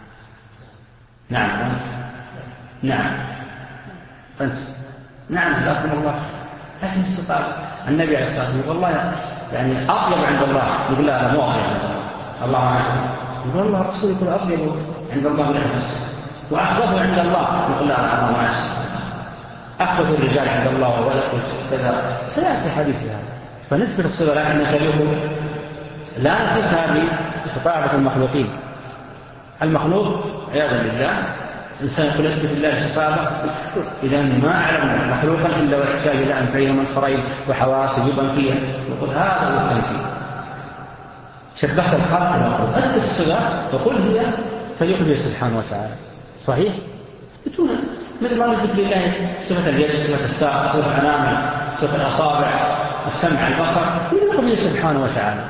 A: نعم نعم أنت نعم جزاكم الله. لكن استطاع النبي عليه الصلاة والسلام والله يعني أطيب عند الله، يقول لا أنا مو أطيب عند الله، الله عنه يقول الله رسول يقول أطيب عند الله بالنفس، وأحبه عند الله يقول لا أنا الله معه، أحبه الرجال عند الله ولا كذا سيأتي حديث هذا. فنثبت الصفة لكن نسبيه لا نقيسها باستطاعة المخلوقين. المخلوق عياذا بالله إنسان يقول أثبت الله الصفة إذا ما أعلم مخلوقا إلا ويحتاج إلى أنفيه ومنخرين وحواس يجب فيها، يقول هذا هو التمثيل. شبهت الخلق المخلوق، أثبت الصفة وقل هي فيقضي سبحانه وتعالى صحيح بدون مثل ما نثبت لله صفة اليد، صفة الساق، صفة الأنامل، صفة الأصابع، السمع، البصر، يقضي سبحانه وتعالى.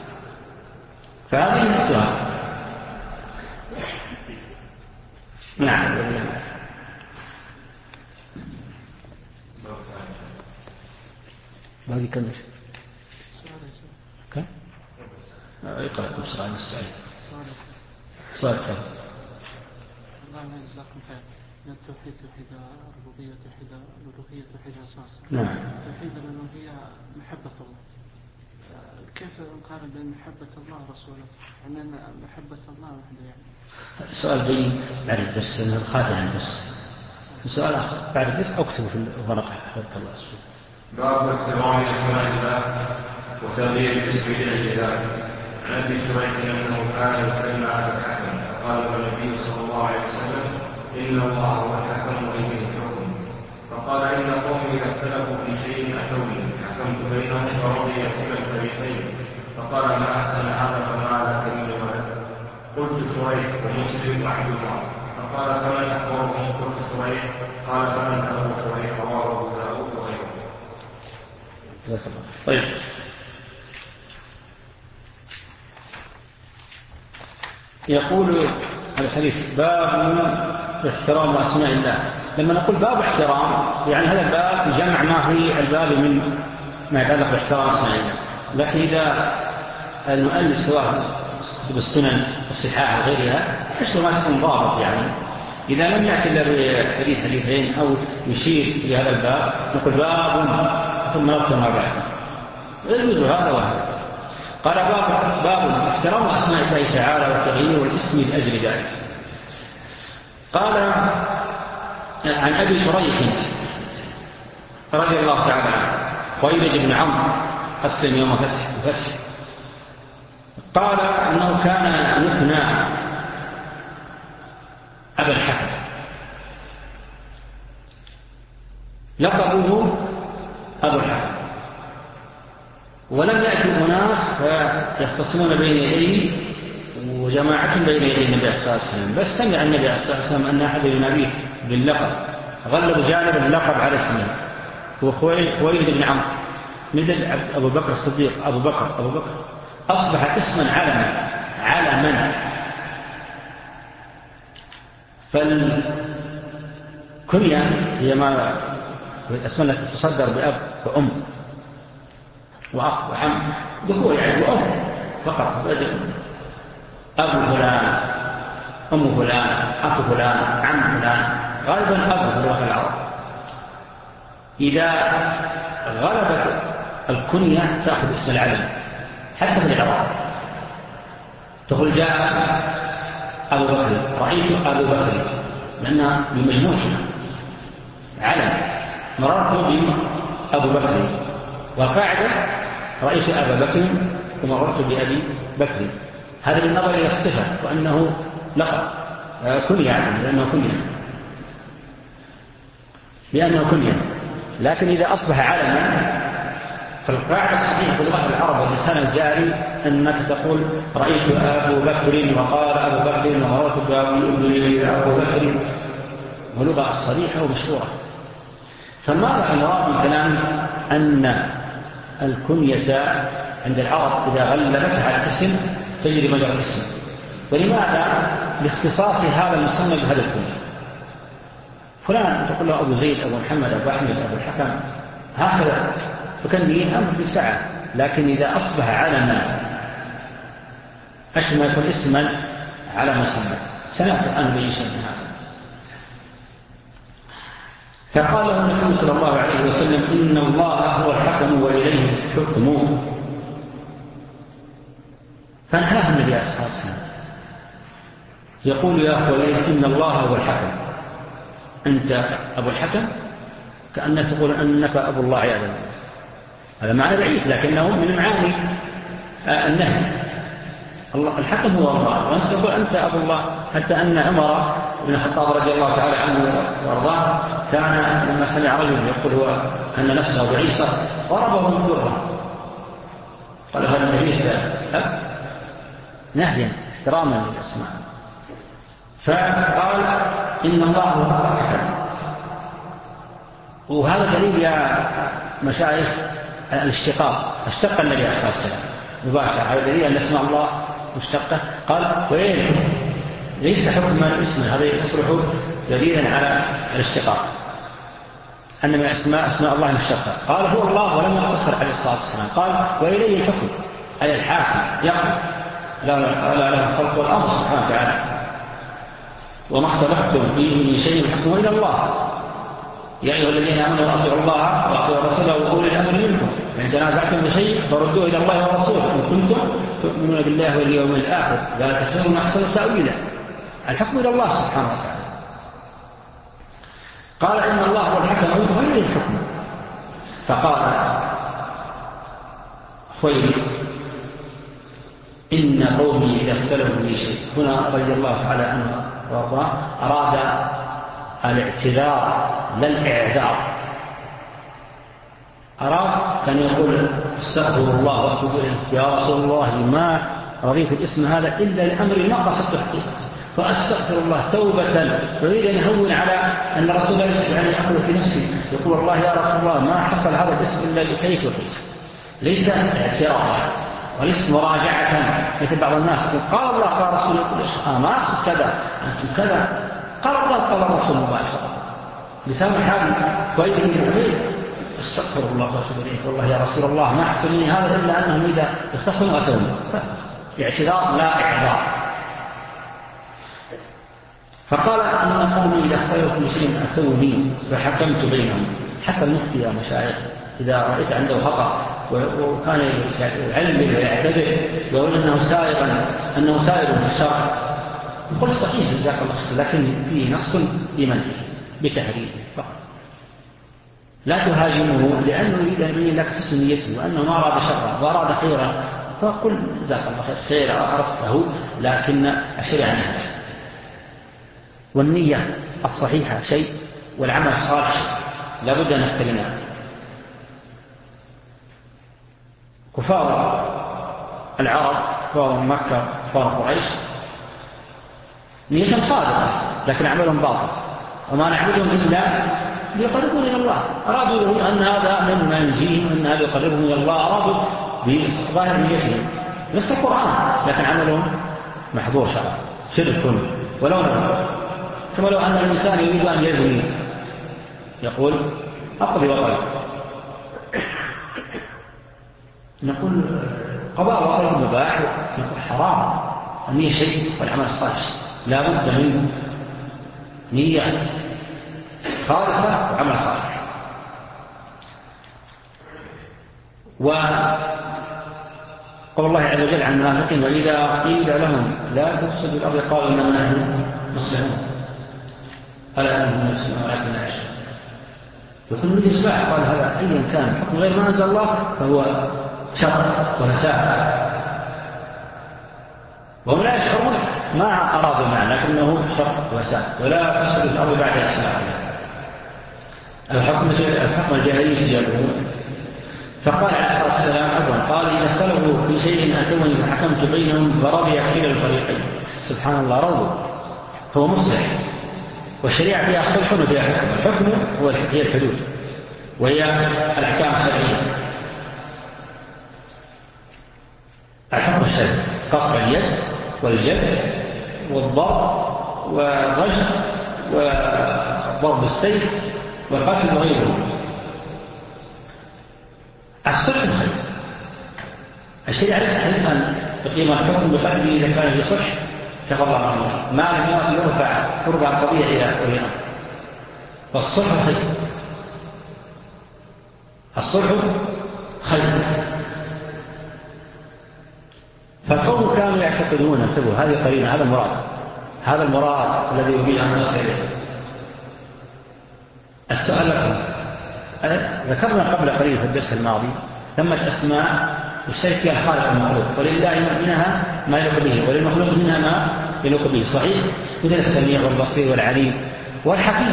A: فهذه النقطة. نعم باقي كم شيء كم اقرأ كم سؤال نستعين سؤال كم.
D: الله يجزاكم خير. من التوحيد توحيد الربوبية توحيد الألوهية توحيد الأساس.
A: نعم.
D: توحيد الألوهية محبة الله، كيف نقارن بين محبة الله ورسوله؟ يعني محبة الله وحده يعني.
A: السؤال بي بعد الدرس إنه الخاتم عن الدرس سؤال آخر بعد الاسم أكتبه في الورقة حفظك الله أسفل.
B: باب احترام أسماء الله وتغيير الاسم للجدال. عن أبي شريح أنه كان يسلم على الحكم فقال النبي صلى الله عليه وسلم إن الله هو الحكم وإليه الحكم. فقال إن قومي إذا اختلفوا في شيء أتوني حكمت بينهم فرضي كلا الفريقين. فقال ما أحسن هذا فما لك من ولد. قلت شريح ومسلم وعبد الله. فقال فمن أخبرهم؟ قلت شريح. قال فمن أبو شريح؟ رواه أبو داود وغيره.
A: طيب يقول الحديث باب احترام أسماء الله. لما نقول باب احترام يعني هذا الباب جمع ما في الباب من ما يتعلق باحترام أسماء الله. لكن إذا المؤلف سواء بالسنن الصحاح وغيرها حسب ما تكون ضابط، يعني إذا لم يأتي إلا بحديث حديثين أو يشير إلى هذا الباب نقول باب ثم نذكر ما بعد، غير يجوز هذا وهذا. قال باب باب احترام أسماء الله تعالى وتغيير الاسم لأجل ذلك. قال عن أبي شريح رضي الله تعالى عنه خويلد بن عمرو أسلم يوم فتح الفتح، قال أنه كان يكنى أبا الحكم، لقبه أبو الحكم، ولم يأتي أناس فيختصمون بين يديه وجماعة بين يدي النبي صلى الله عليه وسلم، بس سمع النبي صلى الله عليه وسلم أن أحد يناديه باللقب، غلب جانب اللقب على اسمه، هو خويلد بن عمرو مثل أبو بكر الصديق، أبو بكر أبو بكر أصبح اسما علما علما. فالكنية هي ما الأسماء التي تصدر بأب وأم وأخ وعم ذكور يعني وأم فقط، أبو فلان أم فلان أخ فلان عم فلان، غالبا أبو في لغة العرب. إذا غلبت الكنية تأخذ اسم العلم حتى في العراق، تقول جاء أبو بكر، رأيت أبو بكر، لأنها بمجموعها علم، مررت بأبو بكر، والقاعدة رأيت أبا بكر ومررت بأبي بكر. هذا بالنظر إلى الصفة وأنه لقب كنية علم لأنه كنية لأنه كنية لكن إذا أصبح علما فالقاعدة الصحيحة في لغة العرب واللسان الجاري أنك تقول رأيت أبو بكر وقال أبو بكر ومررت بأبو بكر، ولغة صريحة ومشهورة. فماذا المراد من كلام أن الكنية عند العرب إذا غلبتها على الاسم تجري مجرى الاسم؟ ولماذا لاختصاص هذا المسمى بهذا الكنية؟ فلان تقول له أبو زيد أبو محمد أبو أحمد أبو الحكم هكذا، فكان به أمر بسعة. لكن إذا أصبح علما أشمل يكون اسما على مسمى، سنأتي الآن بإيش هذا. فقال له النبي صلى الله عليه وسلم إن الله هو الحكم وإليه الحكم، فانهاه النبي عليه الصلاة والسلام يقول يا خويلد إن الله هو الحكم، أنت أبو الحكم، كأنك تقول أنك أبو الله عياذا بالله. هذا معنى بعيد لكنه من معاني النهي. الله الحكم هو الله، وأنت تقول أنت أبو الله. حتى أن عمر بن الخطاب رضي الله تعالى عنه وارضاه كان لما سمع رجل يقول هو أن نفسه بعيسى ضربه بالدرة، قال هذا عيسى أب، نهيا احتراما للأسماء. فقال إن الله هو الحكم. وهذا دليل يا مشايخ الاشتقاق، اشتق النبي عليه الصلاة والسلام مباشرة، هذا دليل أن اسم الله مشتقة. قال وين ليس حكما اسمه، هذا يصبح دليلا على الاشتقاق أن من أسماء أسماء الله مشتقة. قال هو الله ولم يقتصر عليه الصلاة والسلام، قال وإليه الحكم أي الحاكم يقضي، لا له الخلق والأمر سبحانه وتعالى، وما اختلفتم فيه من شيء الحكم إلى الله. يا أيها الذين آمنوا أطيعوا الله وأطيعوا الرسول وأولي الأمر منكم، فإن تنازعتم بشيء فردوه إلى الله والرسول إن كنتم تؤمنون بالله واليوم الآخر ذلك خير وأحسن تأويلا. الحكم إلى الله سبحانه وتعالى. قال إن الله هو الحكم وإليه الحكم. فقال خويلد إن قومي إذا اختلفوا في شيء. هنا رضي الله تعالى عنه وارضاه أراد الاعتذار لا الإعذار. أراد أن يقول استغفر الله وأتوب إليه يا رسول الله ما رضيت الاسم هذا إلا لأمر ما قصدت حقيقة فأستغفر الله توبة يريد أن يهون على أن الرسول الله يسأل أن يقول في نفسه يقول الله يا رسول الله ما حصل هذا الاسم إلا لكيف وكيف. ليس اعتراضا وليس مراجعة مثل بعض الناس قال الله قال رسول الله آه ما أقصد كذا أنتم كذا قال الله قال رسول الله صلى الله عليه وسلم لسان حال كويس من الخير استغفر الله واتوب اليه والله يا رسول الله ما احسن مني هذا الا انهم اذا اختصموا اتوني اعتذار لا اعذار. فقال ان قومي اذا اختلفوا في شيء اتوني فحكمت بينهم. حتى المفتي يا مشايخ اذا رايت عنده خطا وكان يعلم ويعتذر يقول انه سائغ انه سائغ في الشرع يقول صحيح جزاك الله خير لكن فيه نص بمنعه بتحريمه فقط. لا تهاجمه لأنه يريد أن يبين لك حسن نيته وأنه ما أراد شرا وأراد خيرا فقل جزاك الله خير خير عرفته لكن الشريعة نهت. والنية الصحيحة شيء والعمل الصالح لا بد أن نختلنا. كفار العرب كفار مكة كفار قريش نية صادقة لكن عملهم باطل وما نعبدهم إلا ليقربون إلى الله. أرادوا أن هذا من منجيهم أن هذا يقربهم إلى الله أرادوا بظاهر نيتهم نفس القرآن لكن عملهم محظور شرعا شرك ولو نظر. كما لو أن الإنسان يريد أن يزني يقول أقضي وقضي نقول قضاء وقضي مباح نقول حرام. النية شيء والعمل الصالح لا بد من نية خالصة وعمل صالح. وقال الله عز وجل عن المنافقين وإذا قيل لهم لا تفسدوا الأرض قالوا إنما نحن مسلمون ألا أنهم مسلمون ولكن لا يشركون. يقول من الإصلاح قال هذا أيا كان حكم غير ما أنزل الله فهو شر ونساء وهم لا يشعرون ما أرادوا معنا لكنه شر وساء ولا تفسدوا الأرض بعد إصلاحها. الحكم الحكم الجاهلي يقولون. فقال عليه الصلاة والسلام عفوا قال إذا اختلفوا في شيء أتوني فحكمت بينهم فرضي كلا الفريقين. سبحان الله رضوا هو مصلح والشريعة فيها صلح وفيها حكم. الحكم هو هي الحدود وهي الأحكام الشرعية. الحكم الشرعي قطع اليد والجد والضرب والرجم وضرب السيف والقتل وغيره. الصلح خير. الشريعة ليس أن تقيم الحكم بقتله إذا كان في صلح كفى الله عنه ما لم يرفع قرب القضية إلى ولي أمر. فالصلح خير. الصلح خير. فالقوم كانوا يعتقدون انتبهوا هذه قرينة هذا المراد هذا المراد الذي يريد أن نصل إليه. السؤال لكم ذكرنا قبل قليل في الدرس الماضي ثمة أسماء والشيء فيها خالق المخلوق ولله منها ما يليق به وللمخلوق منها ما يليق به صحيح مثل السميع والبصير والعليم والحكيم.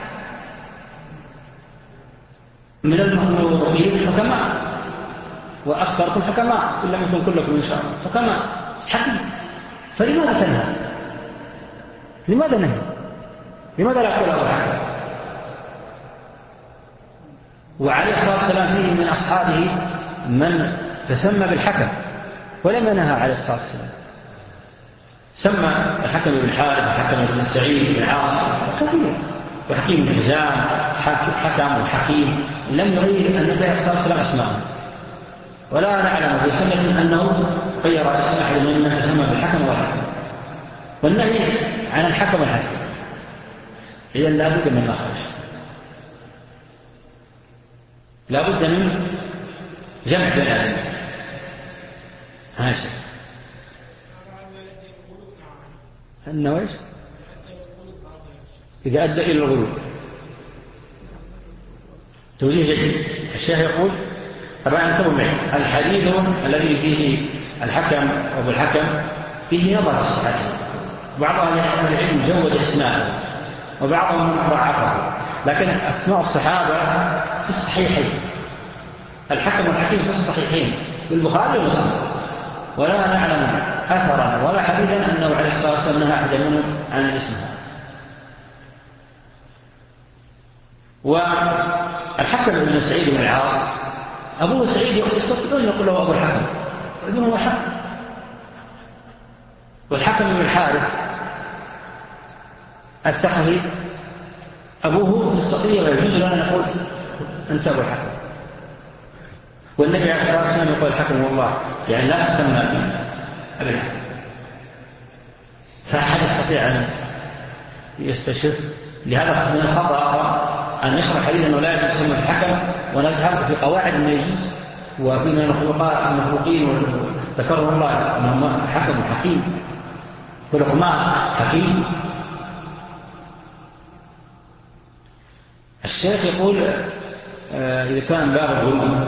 A: من المخلوقين الحكماء وأكثركم حكماء إن لم يكن كلكم إن شاء الله حكماء حكيم. فلماذا تنهى؟ لماذا نهى؟ لماذا لا يقول أبو حكم؟ وعليه الصلاة والسلام فيه من أصحابه من تسمى بالحكم ولم ينهى عليه الصلاة والسلام. سمى الحكم بن حارث الحكم بن سعيد بن عاصم كثير وحكيم بن حزام حكم وحكيم لم يغير النبي عليه الصلاة والسلام أسماءهم ولا نعلم في سنة أنه غير اسم أحد من تسمى بالحكم والحكم. والنهي عن الحكم والحكم إذا لا بد من مخرج لا بد من جمع بين هذين. هاشم أنه إيش إذا أدى إلى الغلو توجيه جيد. الشيخ يقول طبعا انتبهوا معي، الحديث الذي فيه الحكم أو الحكم فيه نظر في صحته، بعض أهل العلم جود إسناده وبعضهم ضعفه، لكن أسماء الصحابة في الصحيحين، الحكم والحكيم في الصحيحين في البخاري ومسلم، ولا نعلم أثرا ولا حديثا أنه عليه الصلاة والسلام نهى أحد منهم عن الاسم. والحكم بن سعيد بن العاص أبوه سعيد يستطيعون يقول له أبو الحكم، ابنه هو حكم. والحكم بن الحارث الثقفي أبوه مستطيع ويجوز لنا نقول أنت أبو الحكم. والنبي عليه الصلاة والسلام يقول الحكم والله، يعني لا تسمى أبي الحكم. فأحد يستطيع أن يستشف، لهذا من الخطأ أن نشرح حديثا أنه لا يجوز تسمى الحكم ونذهب في قواعد ما يجوز، وفي من المخلوقين ذكروا الله أنهم حكم وحكيم، ولقمان حكيم. الشيخ يقول آه إذا كان باب الغلو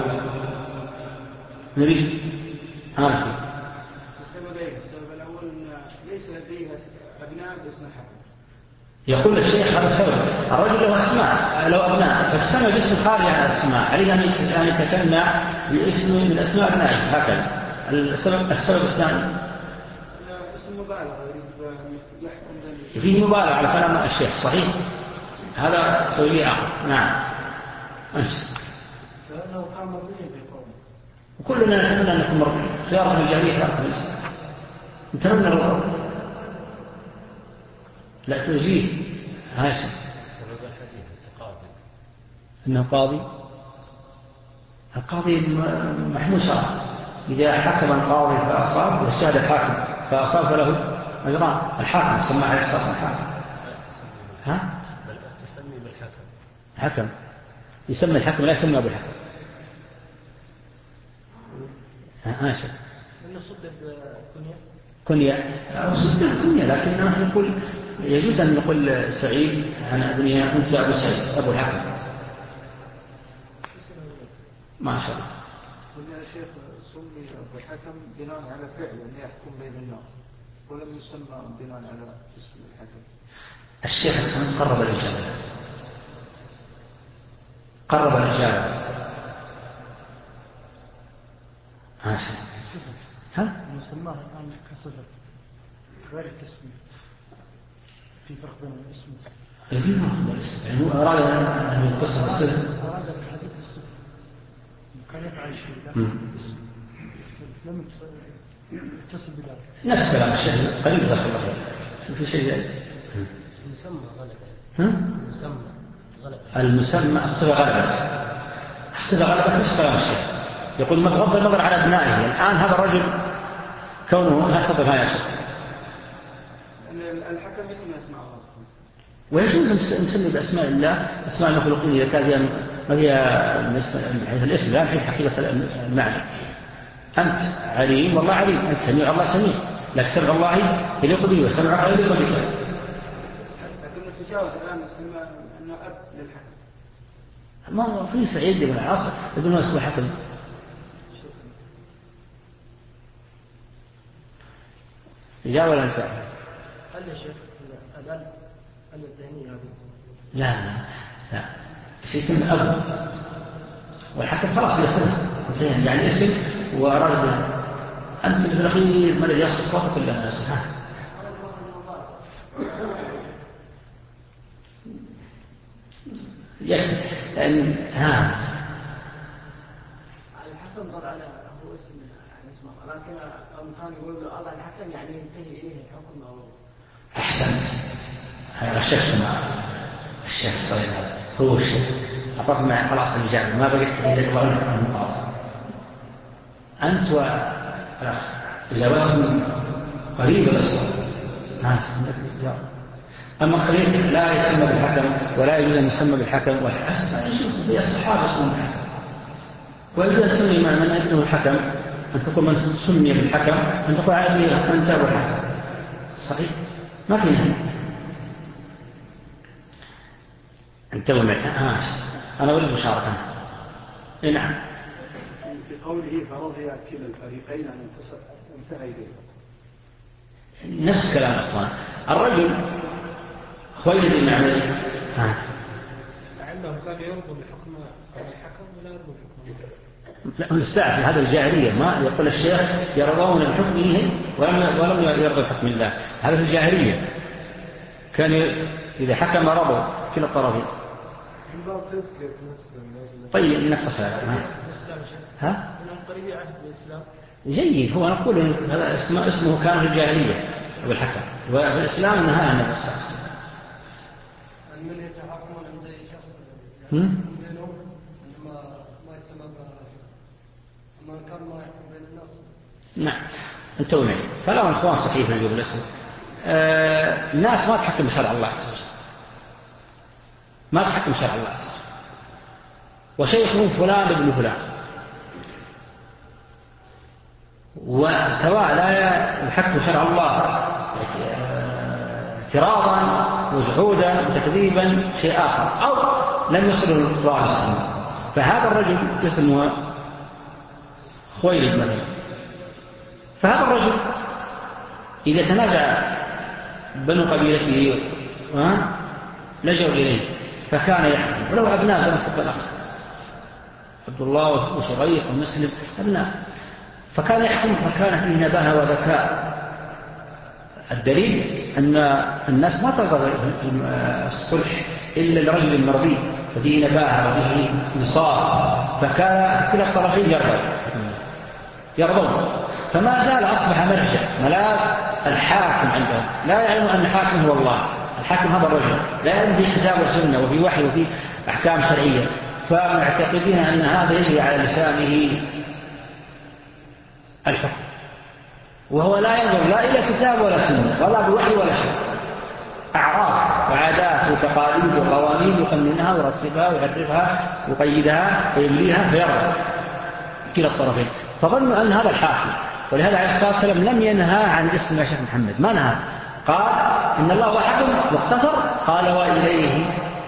A: نريد هذا
D: السببين. السبب الأول ليس لديه أبناء باسم الحكم.
A: يقول الشيخ هذا سبب، الرجل له أسماء لو أبناء فالسمى باسم خارج عن الأسماء، عليه أن يتكنى باسم من أسماء أبنائه هكذا. السبب السبب الثاني
D: اسم مبالغة يحكم
A: فيه مبالغة على كلام الشيخ صحيح، هذا توجيه آخر. نعم أنت
D: لأنه كان مرضيا بقومه،
A: وكلنا نتمنى أن نكون مرضيين، خيارة الجاهلية خيارة الإسلام، نتمنى الرضا لا توجيه. هاشم
E: سبب الحديث القاضي
A: أنه قاضي، القاضي محموسة، إذا حكم القاضي فأصاب واجتهد الحاكم فأصاب فله أجران. الحاكم سمى عليه الصلاة الحاكم، ها؟
E: تسمي بالحكم،
A: حكم يسمى الحكم لا يسمى بالحكم. هاشم
D: إنه صدق كنية
A: كنية صدق كنية، لكن نحن نقول يجوز أن نقول سعيد عن ابنها أنت أبو سعيد أبو الحكم ما شاء الله.
D: قلنا يا شيخ سمي أبو الحكم بناء على فعل أن يحكم بين الناس، ولم يسمى بناء على اسم الحكم.
A: الشيخ قرب الإجابة، قرب الإجابة. هاشم ها؟
D: نسماه الآن كصفة غير التسمية، في فرق بين الاسم
A: والاسم. يعني هو أراد أن يتصل الصفة،
D: أراد الحديث الصفة كان يفعل شيء لكن الاسم لم يتصل بذلك.
A: نفس كلام الشيخ قريب ذاك الله خير في شيء
E: المسمى غلبة.
A: ها؟
E: المسمى غلبة.
A: المسمى الصفة غلبة، الصفة غلبة نفس كلام الشيخ. يقول بغض النظر على أبنائه الآن هذا الرجل كونه لا تفضل هاي شيء
D: الحكم اسم أسماء الله
A: ويجوز نسمي بأسماء الله أسماء المخلوقين إذا كان ما هي من حيث الاسم لا من حيث حقيقة المعنى. أنت عليم والله عليم، أنت سميع الله سميع، لك سمع الله يليق به وسمعك يليق بك.
D: لكن التجاوز الآن نسمى أنه أب للحكم.
A: ما هو في سعيد بن العاص بدون اسم حكم. إجابة ولا نساء؟
D: هل يا شيخ الآن هل الذهنية هذه؟
A: لا لا لا سيكون أب والحكم خلاص يسمى زين يعني اسم ورجل. أنت في الأخير ما الذي يصف صوتك كل الناس ها يعني لأن ها
D: الحكم ضل على هو اسم اسمه، لكن كان يقول له الله الحكم يعني ينتهي إليه الحكم أو
A: أحسنت. هذا الشيخ مع الشيخ الصغير هو الشيخ أعطاك معي خلاص الإجابة ما بقيت إذا يقول عنه خلاص. أنت وإجابتهم قريبة الأصوات. أما قريب لا يسمى بالحكم ولا يجوز أن يسمى بالحكم والحسن في الصحابة اسمهم الحكم، ويجوز أن تسمي مع من ابنه الحكم أن تقول من سمي بالحكم أن تقول عليه أنت أبو الحكم صحيح ما في نهي. انتبهوا معي. آه. أنا أريد مشاركة. إيه نعم.
D: في قوله فرضي كلا الفريقين أن انتهى إليه
A: نفس كلام أخوان. الرجل خويلد بن معمر
E: لعله كان يرضى بحكم الحكم ولا يرضى بحكم
A: لا الساعة في هذا الجاهلية ما يقول الشيخ يرضون بحكمه ولم ولم يرضى بحكم الله. هذا في الجاهلية كان إذا حكم رضوا كلا الطرفين. طيب نقص هذا ها جيد. هو نقول هذا اسمه اسمه كان في الجاهلية والحكم وفي الإسلام نهى عن النقص.
E: من يتحكمون عند أي شخص بينهم عندما ما يتم ما كان ما يحكم بين الناس.
A: نعم انتوا معي. فلا اخوان صحيح نجيب الاسم. آه الناس ما تحكم شرع الله ما تحكم شرع الله وشيخهم فلان ابن فلان وسواء لا يحكم شرع الله اعتراضا وجحودا وتكذيبا شيء آخر أو لم يصل القرآن السنة. فهذا الرجل اسمه خويلد مثلا. فهذا الرجل إذا تنازع بنو قبيلته لجوا إليه فكان يحكم ولو أبناء زمن حب الأخ عبد الله وشريح ومسلم أبناء فكان يحكم فكان فيه نباهة وذكاء. الدليل أن الناس ما ترضى الصلح إلا لرجل مرضي ففيه نباهة وفيه نصار فكان كلا الطرفين يرضون يرضون فما زال أصبح مرجع ملاذ الحاكم عندهم. لا يعلم أن الحاكم هو الله. الحاكم هذا الرجل لا يعلم في كتاب وسنة وفي وحي وفي أحكام شرعية فمعتقدين أن هذا يجري على لسانه الحكم وهو لا ينظر لا إلى كتاب ولا سنة ولا بوحي ولا شيء. أعراف وعادات وتقاليد وقوانين يقننها ويرتبها ويعرفها ويقيدها ويمليها فيرضى كلا الطرفين. فظنوا أن هذا الحاكم. ولهذا عليه الصلاة والسلام لم ينهى عن اسم الشيخ محمد ما نهى. قال إن الله هو حكم واقتصر قال وإليه.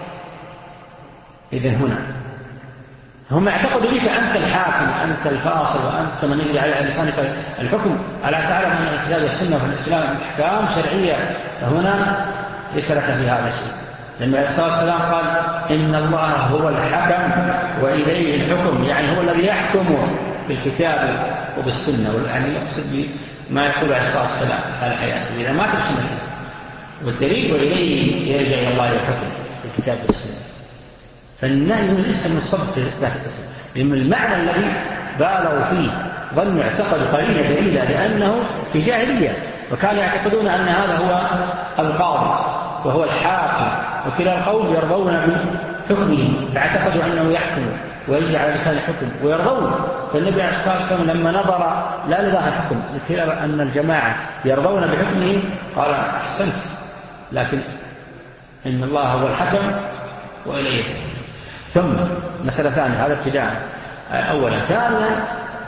A: إذن هنا هم اعتقدوا بك أنت الحاكم وأنت الفاصل وأنت من يجري على لسانك الحكم ألا تعلم أن الكتاب والسنة في الإسلام أحكام شرعية. فهنا ليس لك في هذا شيء لأن عليه الصلاة والسلام قال إن الله هو الحكم وإليه الحكم يعني هو الذي يحكم بالكتاب وبالسنة. يعني يقصد ما يقول عليه الصلاة والسلام على حياته إذا ما تبسم والدليل وإليه يرجع إلى الله الحكم بالكتاب والسنة. فالنهي من الاسم الصبت في إثبات الاسم لأن المعنى الذي بالغوا فيه ظنوا اعتقدوا قليلا دليلا لأنه في جاهلية وكانوا يعتقدون أن هذا هو القاضي وهو الحاكم وكلا القوم يرضون بحكمه فاعتقدوا أنه يحكم ويجري على لسان الحكم ويرضون. فالنبي عليه الصلاة والسلام لما نظر لا لذا الحكم لكلا أن الجماعة يرضون بحكمه قال أحسنت لكن إن الله هو الحكم وإليه. ثم مسألة ثانية هذا ابتداء أولا. ثانيا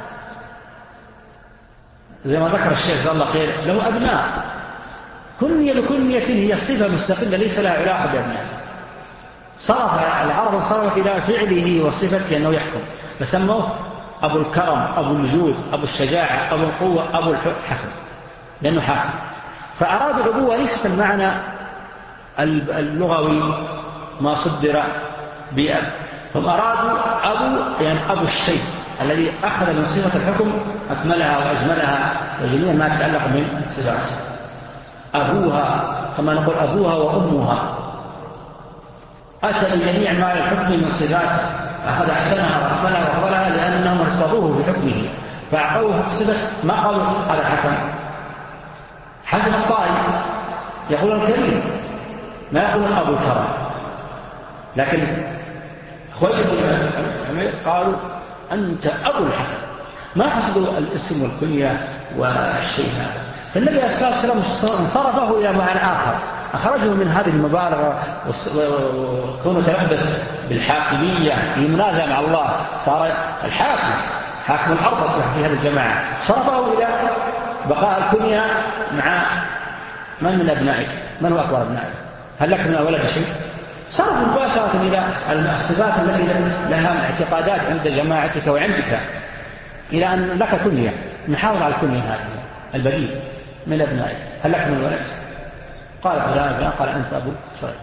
A: زي ما ذكر الشيخ جزاه الله خير له أبناء كنية بكنية هي صفة مستقلة ليس لها علاقة بأبناء. صرف العرب صرف إلى فعله وصفته أنه يحكم فسموه أبو الكرم أبو الجود أبو الشجاعة أبو القوة أبو الحكم لأنه حاكم. فأرادوا الأبوة ليست المعنى اللغوي ما صدر بأب هم أرادوا أبو يعني أبو الشيء الذي أخذ من صفة الحكم أكملها وأجملها وجميع ما تتعلق من صفات أبوها كما نقول أبوها وأمها أتى الجميع ما الحكم من صفات أخذ أحسنها وأكملها وأفضلها لأنهم ارتضوه بحكمه فأعطوه صفة ما قالوا هذا حكم. حسن الطائي يقول الكريم ما يقول أبو الكرم لكن خويلد قالوا أنت أبو الحكم ما حسدوا الاسم والكنية والشيء هذا. فالنبي عليه الصلاة والسلام انصرفه إلى معنى آخر أخرجه من هذه المبالغة وكونه تلبس بالحاكمية في منازع مع الله صار الحاكم حاكم الأرض أصبح في هذه الجماعة صرفه إلى بقاء الكنية مع من من أبنائك من هو أكبر أبنائك هل لك من ولد شيء صارت مباشرة إلى الصفات التي لها اعتقادات عند جماعتك وعندك، إلى أن لك كنية. نحافظ على الكنية هذه البديل من أبنائك. هل لك من ولد؟ قال فلان فلان، قال أنت أبو شريح.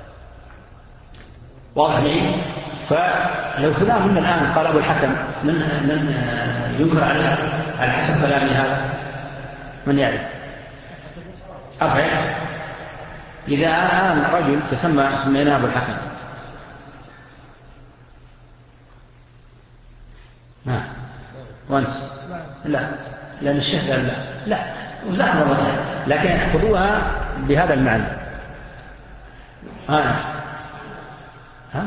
A: واضح لي؟ فلو فلان من الآن قال أبو الحكم، من من ينكر عليه على حسب كلامي هذا؟ من يعرف؟ أفعل. إذا الآن رجل تسمى سميناه أبو الحكم، ما وأنت؟ لا، لأن الشيخ قال لا لا وزحمة والله، لكن خذوها بهذا المعنى. ها ها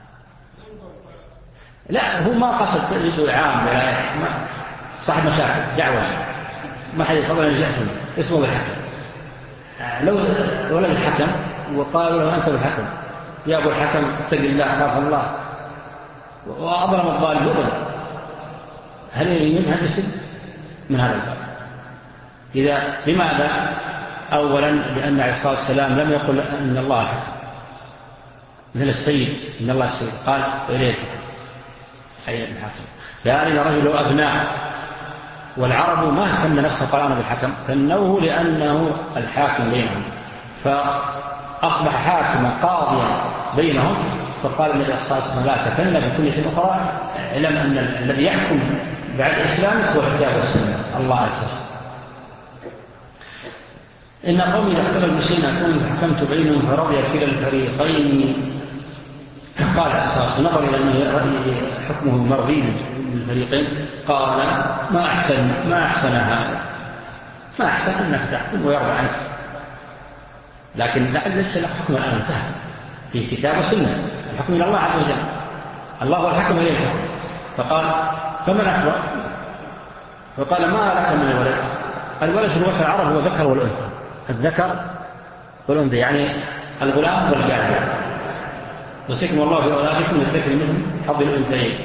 A: لا، هو ما قصد تجد عام ولا صاحب مشاكل دعوة، ما حد يفضل أن يجعله اسمه الحكم. لو ولد الحكم وقالوا له أنت الحكم، يا أبو الحكم اتق الله خاف الله، وأظلم الظالم يظلم، هل ينهى الاسم من هذا الباب؟ إذا لماذا؟ أولا لأن عليه الصلاة والسلام لم يقل أن الله حكم مثل السيد، إن الله السيد، قال إليه أي الحكم. ثانيا رجل أبناء، والعرب ما كان نفسه قال بالحكم، كنوه لأنه الحاكم بينهم، فأصبح حاكما قاضيا بينهم، فقال النبي صلى الله عليه وسلم لا تكلم بكنية أخرى، علم أن الذي يحكم بعد الإسلام هو الكتاب والسنة الله عز وجل. إن قومي إذا اختلفوا بشيء أكون حكمت بينهم فرضي كلا الفريقين. قال عليه الصلاة والسلام نظر إلى أن حكمه مرضي للفريقين، قال ما أحسن ما أحسن هذا، ما أحسن أنك تحكم ويرضى عنك، لكن ليس لك حكم الآن انتهى في كتاب وسنة، الحكم إلى الله عز وجل، الله هو الحكم إليه الحكم. فقال فمن أكبر؟ فقال ما لك من الولد؟ الولد في لغة العرب هو الذكر والأنثى، الذكر والأنثى يعني الغلام والجارية، وسكم الله في أولادكم الذكر منهم حظ الأنثيين.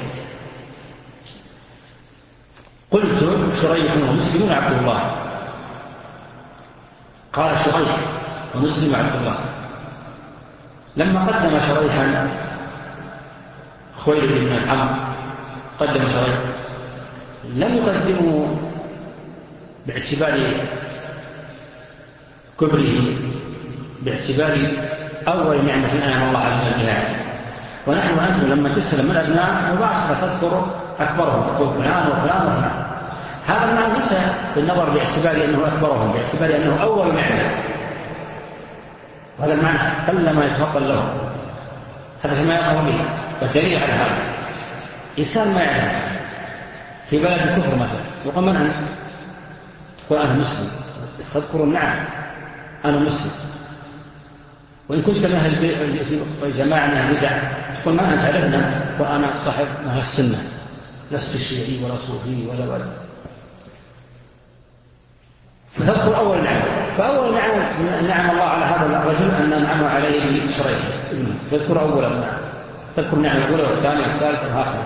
A: قلت شريح ومسلم عبد الله، قال شريح ومسلم عبد الله. لما قدم شريحا خويلد بن العم، قدم شريح، لم يقدموا باعتبار كبره، باعتبار أول نعمة أنعم الله عز وجل بها. ونحن وأنتم لما تسلم الأبناء مباشرة تذكر أكبرهم، تقول فلان وفلان وفلان. هذا المعنى ليس بالنظر باعتبار أنه أكبرهم، باعتبار أنه أول نعمة، وهذا المعنى قل ما يتفضل له، هذا ما يقوم به. والدليل على هذا إنسان ما يعلم في بلد الكفر مثلا، يقول من أنت؟ تقول أنا مسلم، تذكر نعم أنا مسلم. وإن كنت من أهل جماعة من أهل بدع، تقول ما أنت عرفنا، وأنا صاحب أهل السنة، لست شيعي ولا صوفي ولا ولا. فتذكر أول نعم، فأول نعم نعم الله على هذا الرجل أن نعم عليه بشريح، تذكر أولا نعم، تذكر نعم الأولى والثانية والثالثة وهكذا.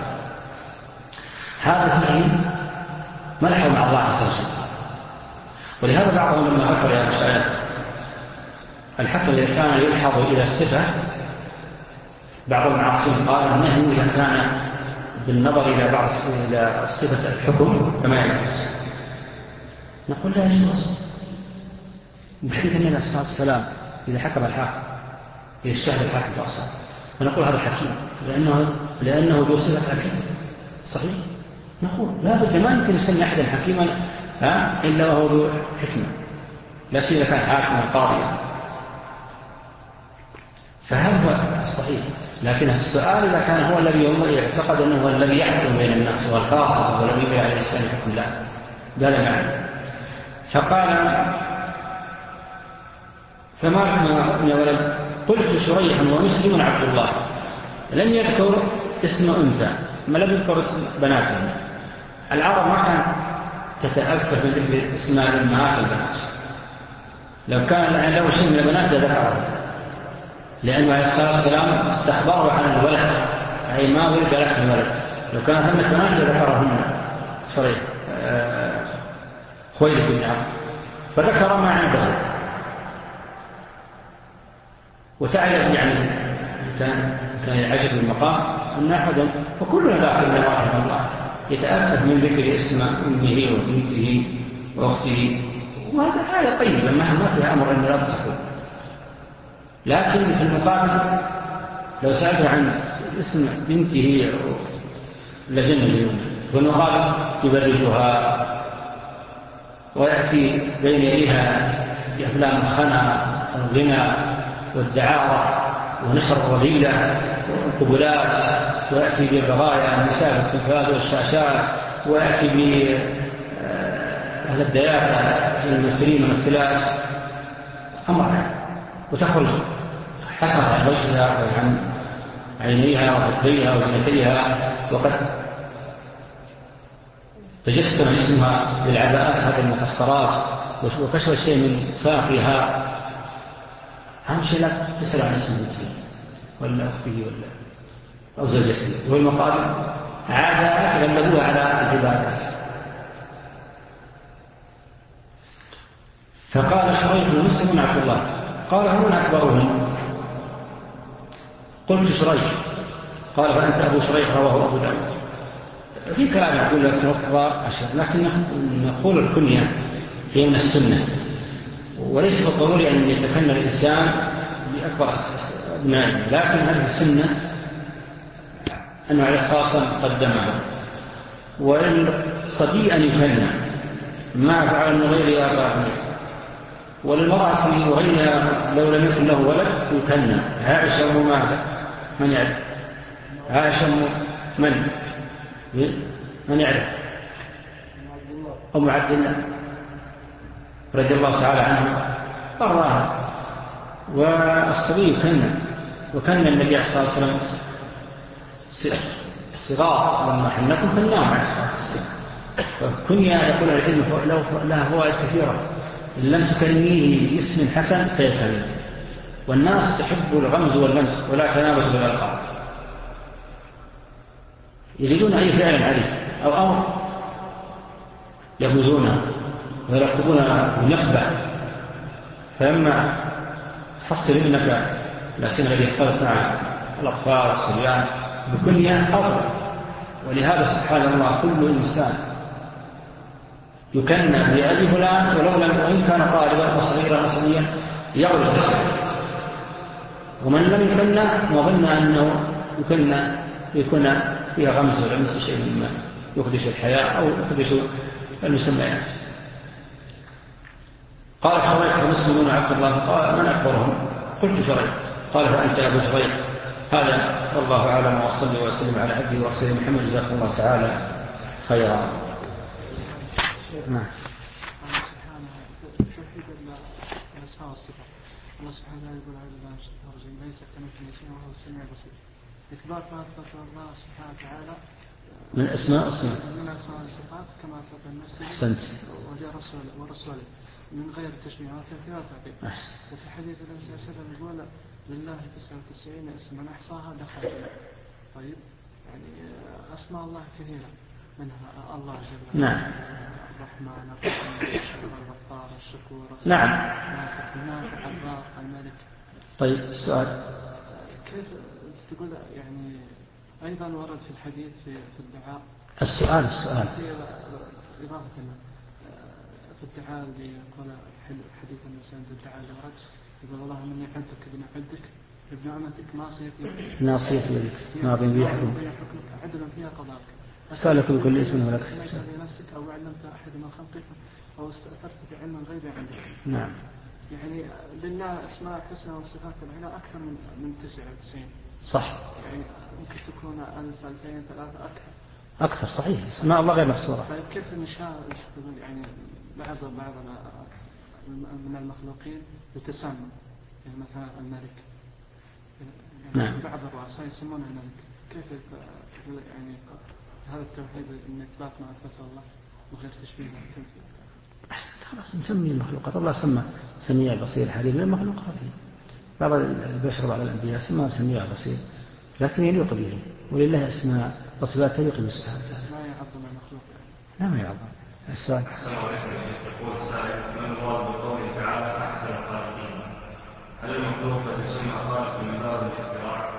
A: هذا فيه ملحه مع الله عز وجل. ولهذا بعضهم لما ذكر يا مشايخ الحكم إذا كان يلحظ إلى الصفة، بعض المعاصرين قال النهي إذا كان بالنظر إلى بعض إلى صفة الحكم كما يجوز. نقول لا يجوز، بحيث أن الصلاة والسلام إذا حكم الحاكم إذا اجتهد الحاكم بأصلا، ونقول هذا حكيم لأنه لأنه ذو صفة حكيم صحيح. نقول لا بد، ما يمكن يسمي أحدا حكيما إلا وهو ذو حكمة، لا سيما كان حاكما قاضيا. فهذا هو الصحيح. لكن السؤال إذا كان هو الذي يعتقد أنه هو الذي يحكم بين الناس والقاصد هو الذي يبيع على الإسلام يحكم، لا ده لا معنى. فقال فما لكم يا ولد؟ قلت شريح ومسلم عبد الله. لم يذكر اسم أنثى، ما لم يذكر اسم بناتهم. العرب ما كان تتأكد من ذكر اسماء الأمهات البنات، لو كان له شيء من البنات ذكره، لأنه عليه الصلاة والسلام استخبره عن الولد، أي ما ولد له الولد. لو كان ثمة بنات ذكرهن شريح خويلد بن عمرو، فذكر ما عنده. وتعلم يعني كان كان يعجب المقام أن أحدا وكلنا داخل رحمه الله يتأكد من ذكر اسم أمه وبنته وأخته، وهذا حاجة طيبة ما فيها أمر أن لا تصحوا. لكن في المقابل لو سألت عن اسم بنته لجنة اليوم في المقابل يبرزها ويأتي بين يديها بأفلام الخنا والغنى والدعارة ونشر الرذيلة والقبلات، ويأتي ببغايا النساء والتلفاز والشاشات، ويأتي بأهل الديافة الممثلين والممثلات أمر، وتخرج حسرة عن وجهها وعن عينيها وخديها وزنتيها، وقد تجسم اسمها للعباءات هذه المكسرات وكشف شيء من ساقها. أهم شيء لا تسأل عن اسم بنته ولا أخته ولا أو زوجته، والمقابل عادات غلبوها على العبادات. فقال شريح بن مسلم بن عبد الله قال هو أكبرهم؟ قلت شريح. قال فأنت أبو شريح رواه أبو داود. في كلام يقول لك توقع أشهر، لكن نقول الكنية هي من السنة، وليس بالضروري أن يتكنى الإنسان بأكبر أبنائه، لكن هذه السنة أنه على خاصا قدمها. والصبي أن يكنى ما فعل من غير آبائه، وللمرأة وغيرها لو لم يكن له ولد يكنى. عائشة وماذا من يعرف؟ عائشة من من يعرف؟ أم عبد الله رضي الله تعالى عنه أراها. والصبي يكنى، وكان النبي عليه الصلاة والسلام صغار لما حنكم كناهم عليه الصلاة والسلام. فكنيا يقول العلم لها فوائد كثيرة، إن لم تكنيه باسم حسن فيكلم. والناس تحب الغمز واللمس ولا تنابز بالألقاب، يريدون أي فعل عليه أو أمر يغمزونه ويركبونه بنقبة. فلما تحصل ابنك لكن الذي يختلط مع الأطفال والصبيان بكنية أفضل. ولهذا سبحان الله كل إنسان يكنى بأبي فلان ولو لم وإن كان طالبا وصغيرا وصبيا يغلق اسمه، ومن لم يكنى وظن أنه يكنى يكون فيها غمز ولمس شيء مما يخدش الحياة أو يخدش المسميات. قال شريح ومسلم بن عبد الله قال من أكبرهم؟ قلت شريح. قال فأنت أبو شريح. هذا والله أعلم، وصلى وسلم على عبده ورسوله محمد جزاكم الله تعالى خيرا.
D: نعم. الله سبحانه يقول على الله الرجيم ليس كمثله شيء وهو السميع البصير. إثبات ما أثبت الله سبحانه وتعالى
A: من أسماء الصفات
D: من أسماء الصفات كما أثبت النفس
A: أحسنت
D: ورسوله ورسوله من غير تشبيه وتمثيل وتعطيل. وفي حديث النبي صلى الله عليه وسلم يقول لله تسعة وتسعين اسما أحصاها دخل. طيب يعني أسماء الله كثيرة، منها الله جل وعلا
A: نعم
D: الرحمن الرحيم الغفار الشكور
A: نعم
D: الناصر النافع الرازق الملك.
A: طيب السؤال
D: كيف تقول يعني أيضا ورد في الحديث في في الدعاء
A: السؤال السؤال
D: في إضافة في الدعاء يقول حديث النساء في الدعاء اللي ورد يقول اللهم إني عبدك ابن عبدك ابن أمتك ناصيتي
A: ناصيتي يدك ماض بي حكمك
D: عدل فيها قضاءك
A: سألك بكل اسم ولك
D: لنفسك أو علمت أحد من خلقك أو استأثرت بعلم الغيب عندك.
A: نعم.
D: يعني لله أسماء حسنى وصفات العلى أكثر من من تسعة وتسعين.
A: صح.
D: يعني ممكن تكون ألف ألفين ثلاثة أكثر.
A: أكثر صحيح. اسماء الله غير محصورة.
D: طيب كيف النشاء تقول يعني بعض بعض من المخلوقين يتسمى يعني مثلا الملك. يعني
A: نعم.
D: بعض الرؤساء يسمونه الملك. كيف يعني هذا التوحيد إن إثبات ما أثبته الله وغير تشبيه وتمثيل.
A: خلاص نسمي المخلوقات. الله سمى سميع البصير حليم من المخلوقات. بعض البشر بعض الأنبياء سمى سميع البصير لكن يليق به، ولله أسماء وصفات تليق بسبحانه.
D: ما يعظم المخلوق.
A: لا ما يعظم. السؤال.
B: السلام عليكم. يقول السائل ما المراد بقوله تعالى أحسن الخالقين؟ هل المخلوق قد يسمى خالق من باب الاختراع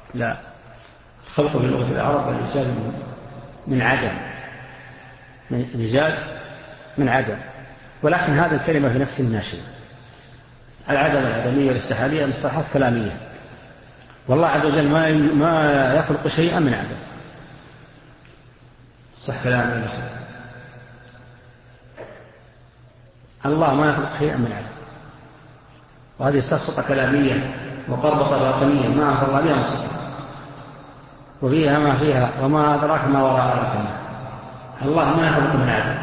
A: لا، الخلق بلغة العرب الإيجاد من عدم، الإيجاد من عدم، ولكن هذه الكلمة في نفس الناشئ. العدم العدمية والاستحالية مصطلحات كلامية، والله عز وجل ما ما يخلق شيئا من عدم. صح كلام الله ما يخلق شيئا من عدم، وهذه سفسطة كلامية وقربطة باطنية ما أنزل الله بها مصطلح، وفيها ما فيها وما أدراك ما وراء الكلمة. الله ما يخلق من عدم.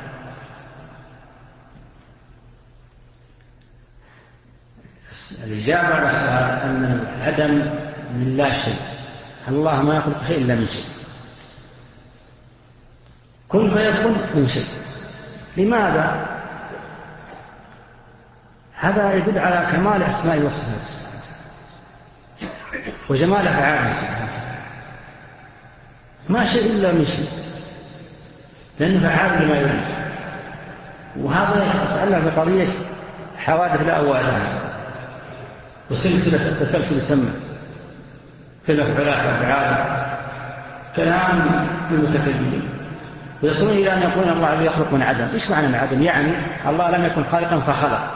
A: الإجابة على السؤال أن العدم من لا شيء، الله ما يخلق شيء إلا من شيء، كن فيكون من شيء. لماذا؟ هذا يدل على كمال أسماء وصفات وجمال أفعاله سبحانه، ما شيء إلا من شيء، لأنه فعال لما يريد. وهذا يسألنا في قضية حوادث لا أولها وسلسلة التسلسل سمى في الأفعال أفعال كلام المتكلمين، ويصلون إلى أن يقول الله عز يخلق من عدم. إيش معنى من عدم؟ يعني الله لم يكن خالقا فخلق.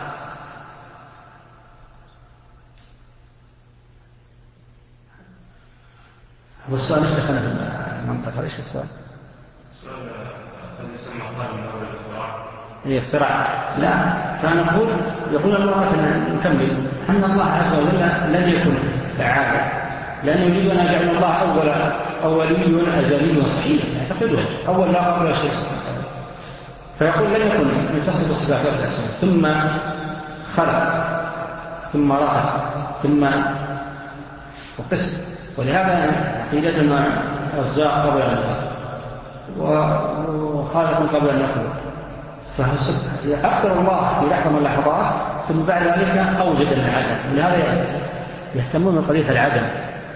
A: والسؤال ليش دخلنا في المنطقة؟ ليش السؤال؟
B: السؤال قد يسمى قال من أول الاختراع.
A: هي اختراع؟ لا، فنقول يقول الله نكمل أن الله عز وجل لم يكن فعالا، لأنه يريد أن يجعل الله أول أولي أزلي صحيح يعتقده أول لا قبل شيء، فيقول لم يكن يتصف الصفات والأسماء ثم خلق ثم رزق ثم وقسم. ولهذا عقيدتنا رزاق قبل أن يرزق وخالق قبل أن يخلق، فيقدر الله في لحظة من اللحظات ثم بعد ذلك أوجد العدم. ولهذا يهتمون من قضية العدم.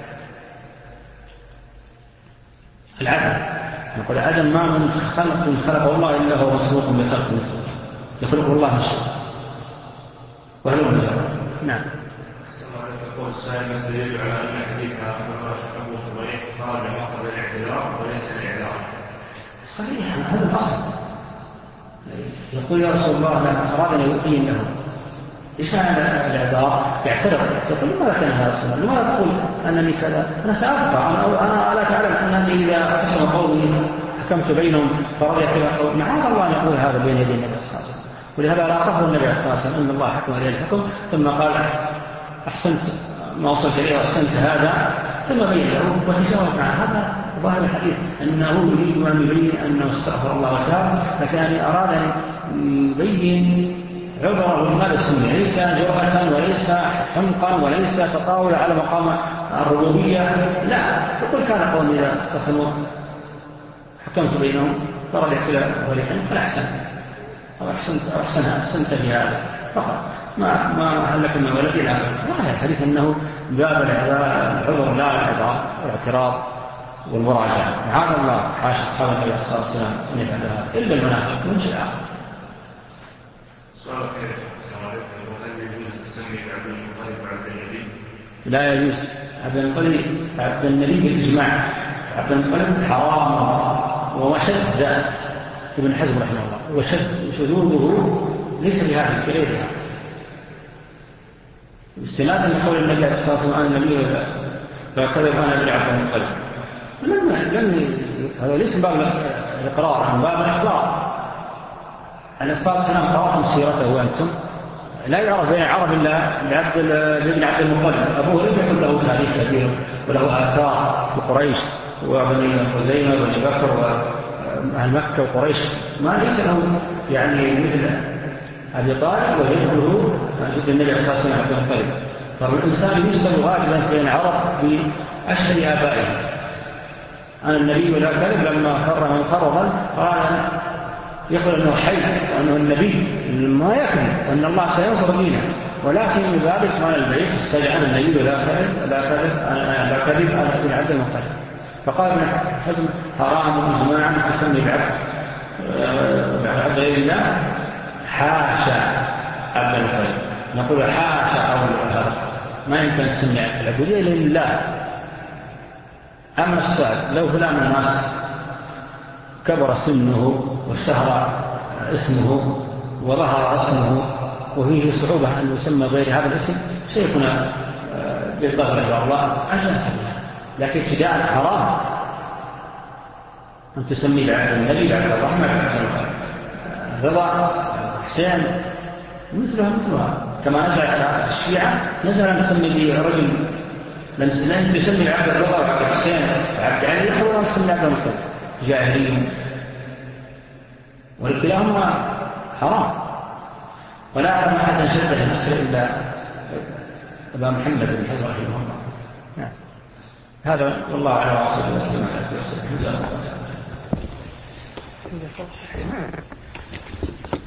A: العدم نقول العدم ما من خلق خلق الله إلا هو مسبوق بخلق مثله، يخلق الله من شيء وهل هو مجرد. نعم.
B: يقول السائل الدليل على أن حديث أبو صبيح خرج مخرج الاعتذار وليس الاعذار.
A: صحيح، هذا الأصل. يقول يا رسول الله لا أراد أن يبين له إيش معنى الاعذار؟ يعترض يقول لماذا كان هذا رسول الله؟ لماذا تقول أنني كذا؟ أنا سأبقى، أنا ألا تعلم أنني إذا قسم قومي حكمت بينهم فرضي كذا قول. معاذ الله أن يقول هذا بين يدي النبي صلى الله عليه وسلم. ولهذا لا أعطاه النبي صلى الله عليه وسلم أن الله حكم عليه الحكم ثم قال أحسنت ما وصلت إليه وأحسنت هذا ثم بين له وتجاوز مع هذا ظاهر الحديث أنه يريد أن يبين أنه استغفر الله وتاب، لكن أراد أن يبين عذره لماذا سمي، ليس جرأة وليس حمقا وليس تطاول على مقام الربوبية، لا، يقول كان قوم إذا قسموا حكمت بينهم فرضي كلا فريقين فالأحسن أو أحسنت أحسنت في هذا فقط، ما ما هلك من ولدي لا. ظاهر الحديث أنه باب العذر لا الاعتراض والاعتراض والمراجعة. معاذ الله حاشا أصحاب النبي صلى الله عليه وسلم أن يفعل هذا إلا المنافق من شيء آخر.
B: سؤال كيف هل يجوز تسمي عبد المطلب عبد النبي؟
A: لا يجوز. عبد المطلب عبد النبي بالإجماع، عبد المطلب حرام وشد ابن حزم رحمه الله، وشد شذوذه ليس بهذا في غيرها. استنادا لقول النبي صلى الله عليه وسلم النبي فكذب انا ابن عبد المطلب، لم لم هذا ليس من باب الاقرار، من باب الاخبار. عليه الصلاه والسلام قرأتم سيرته وانتم لا يعرف بين العرب الا لعبد ابن عبد المطلب. ابوه لم يكن له تاريخ كبير وله اثار في قريش وبني خزيمه وبني بكر واهل مكه وقريش، ما ليس له يعني مثل أبي طالب وجده جد النبي صلى الله عليه وسلم عبد المطلب. فالإنسان يسأل غالبا بين العرب بأشهر آبائه. أنا النبي ولا كذب لما فر من فرضا قال يقول أنه حي وأنه النبي ما يكذب وأن الله سينصر دينه، ولكن من ذلك قال البيت استجعل النبي ولا كذب لا كذب لا كذب أنا ابن عبد المطلب. فقال ابن حزم حرام إجماعا تسمي بعبد بعبد غير الله حاشا عبد المطلب. نقول حاشا أول هذا ما يمكن تسمي العبودية إلا لله، أما السؤال لو فلان الناس كبر سنه واشتهر اسمه وظهر اسمه وفيه صعوبة أن يسمى غير هذا الاسم سيكون بالضغط إلى الله عشان سبيل. لكن ابتداء حرام أن تسمي بعد النبي بعد الرحمة بعد الرضا حسين مثلها مثلها كما نزل على الشيعة نزل أن تسمي به رجل لم تسمي عبد الرضا وعبد الحسين وعبد علي يخبر أن تسمي عبد المطلب جاهلي ولكلاهما حرام. ولا أعلم أحدا شبه نفسه إلا أبا محمد بن حزم رحمه الله. نعم. هذا والله على رسول الله صلى الله عليه وسلم.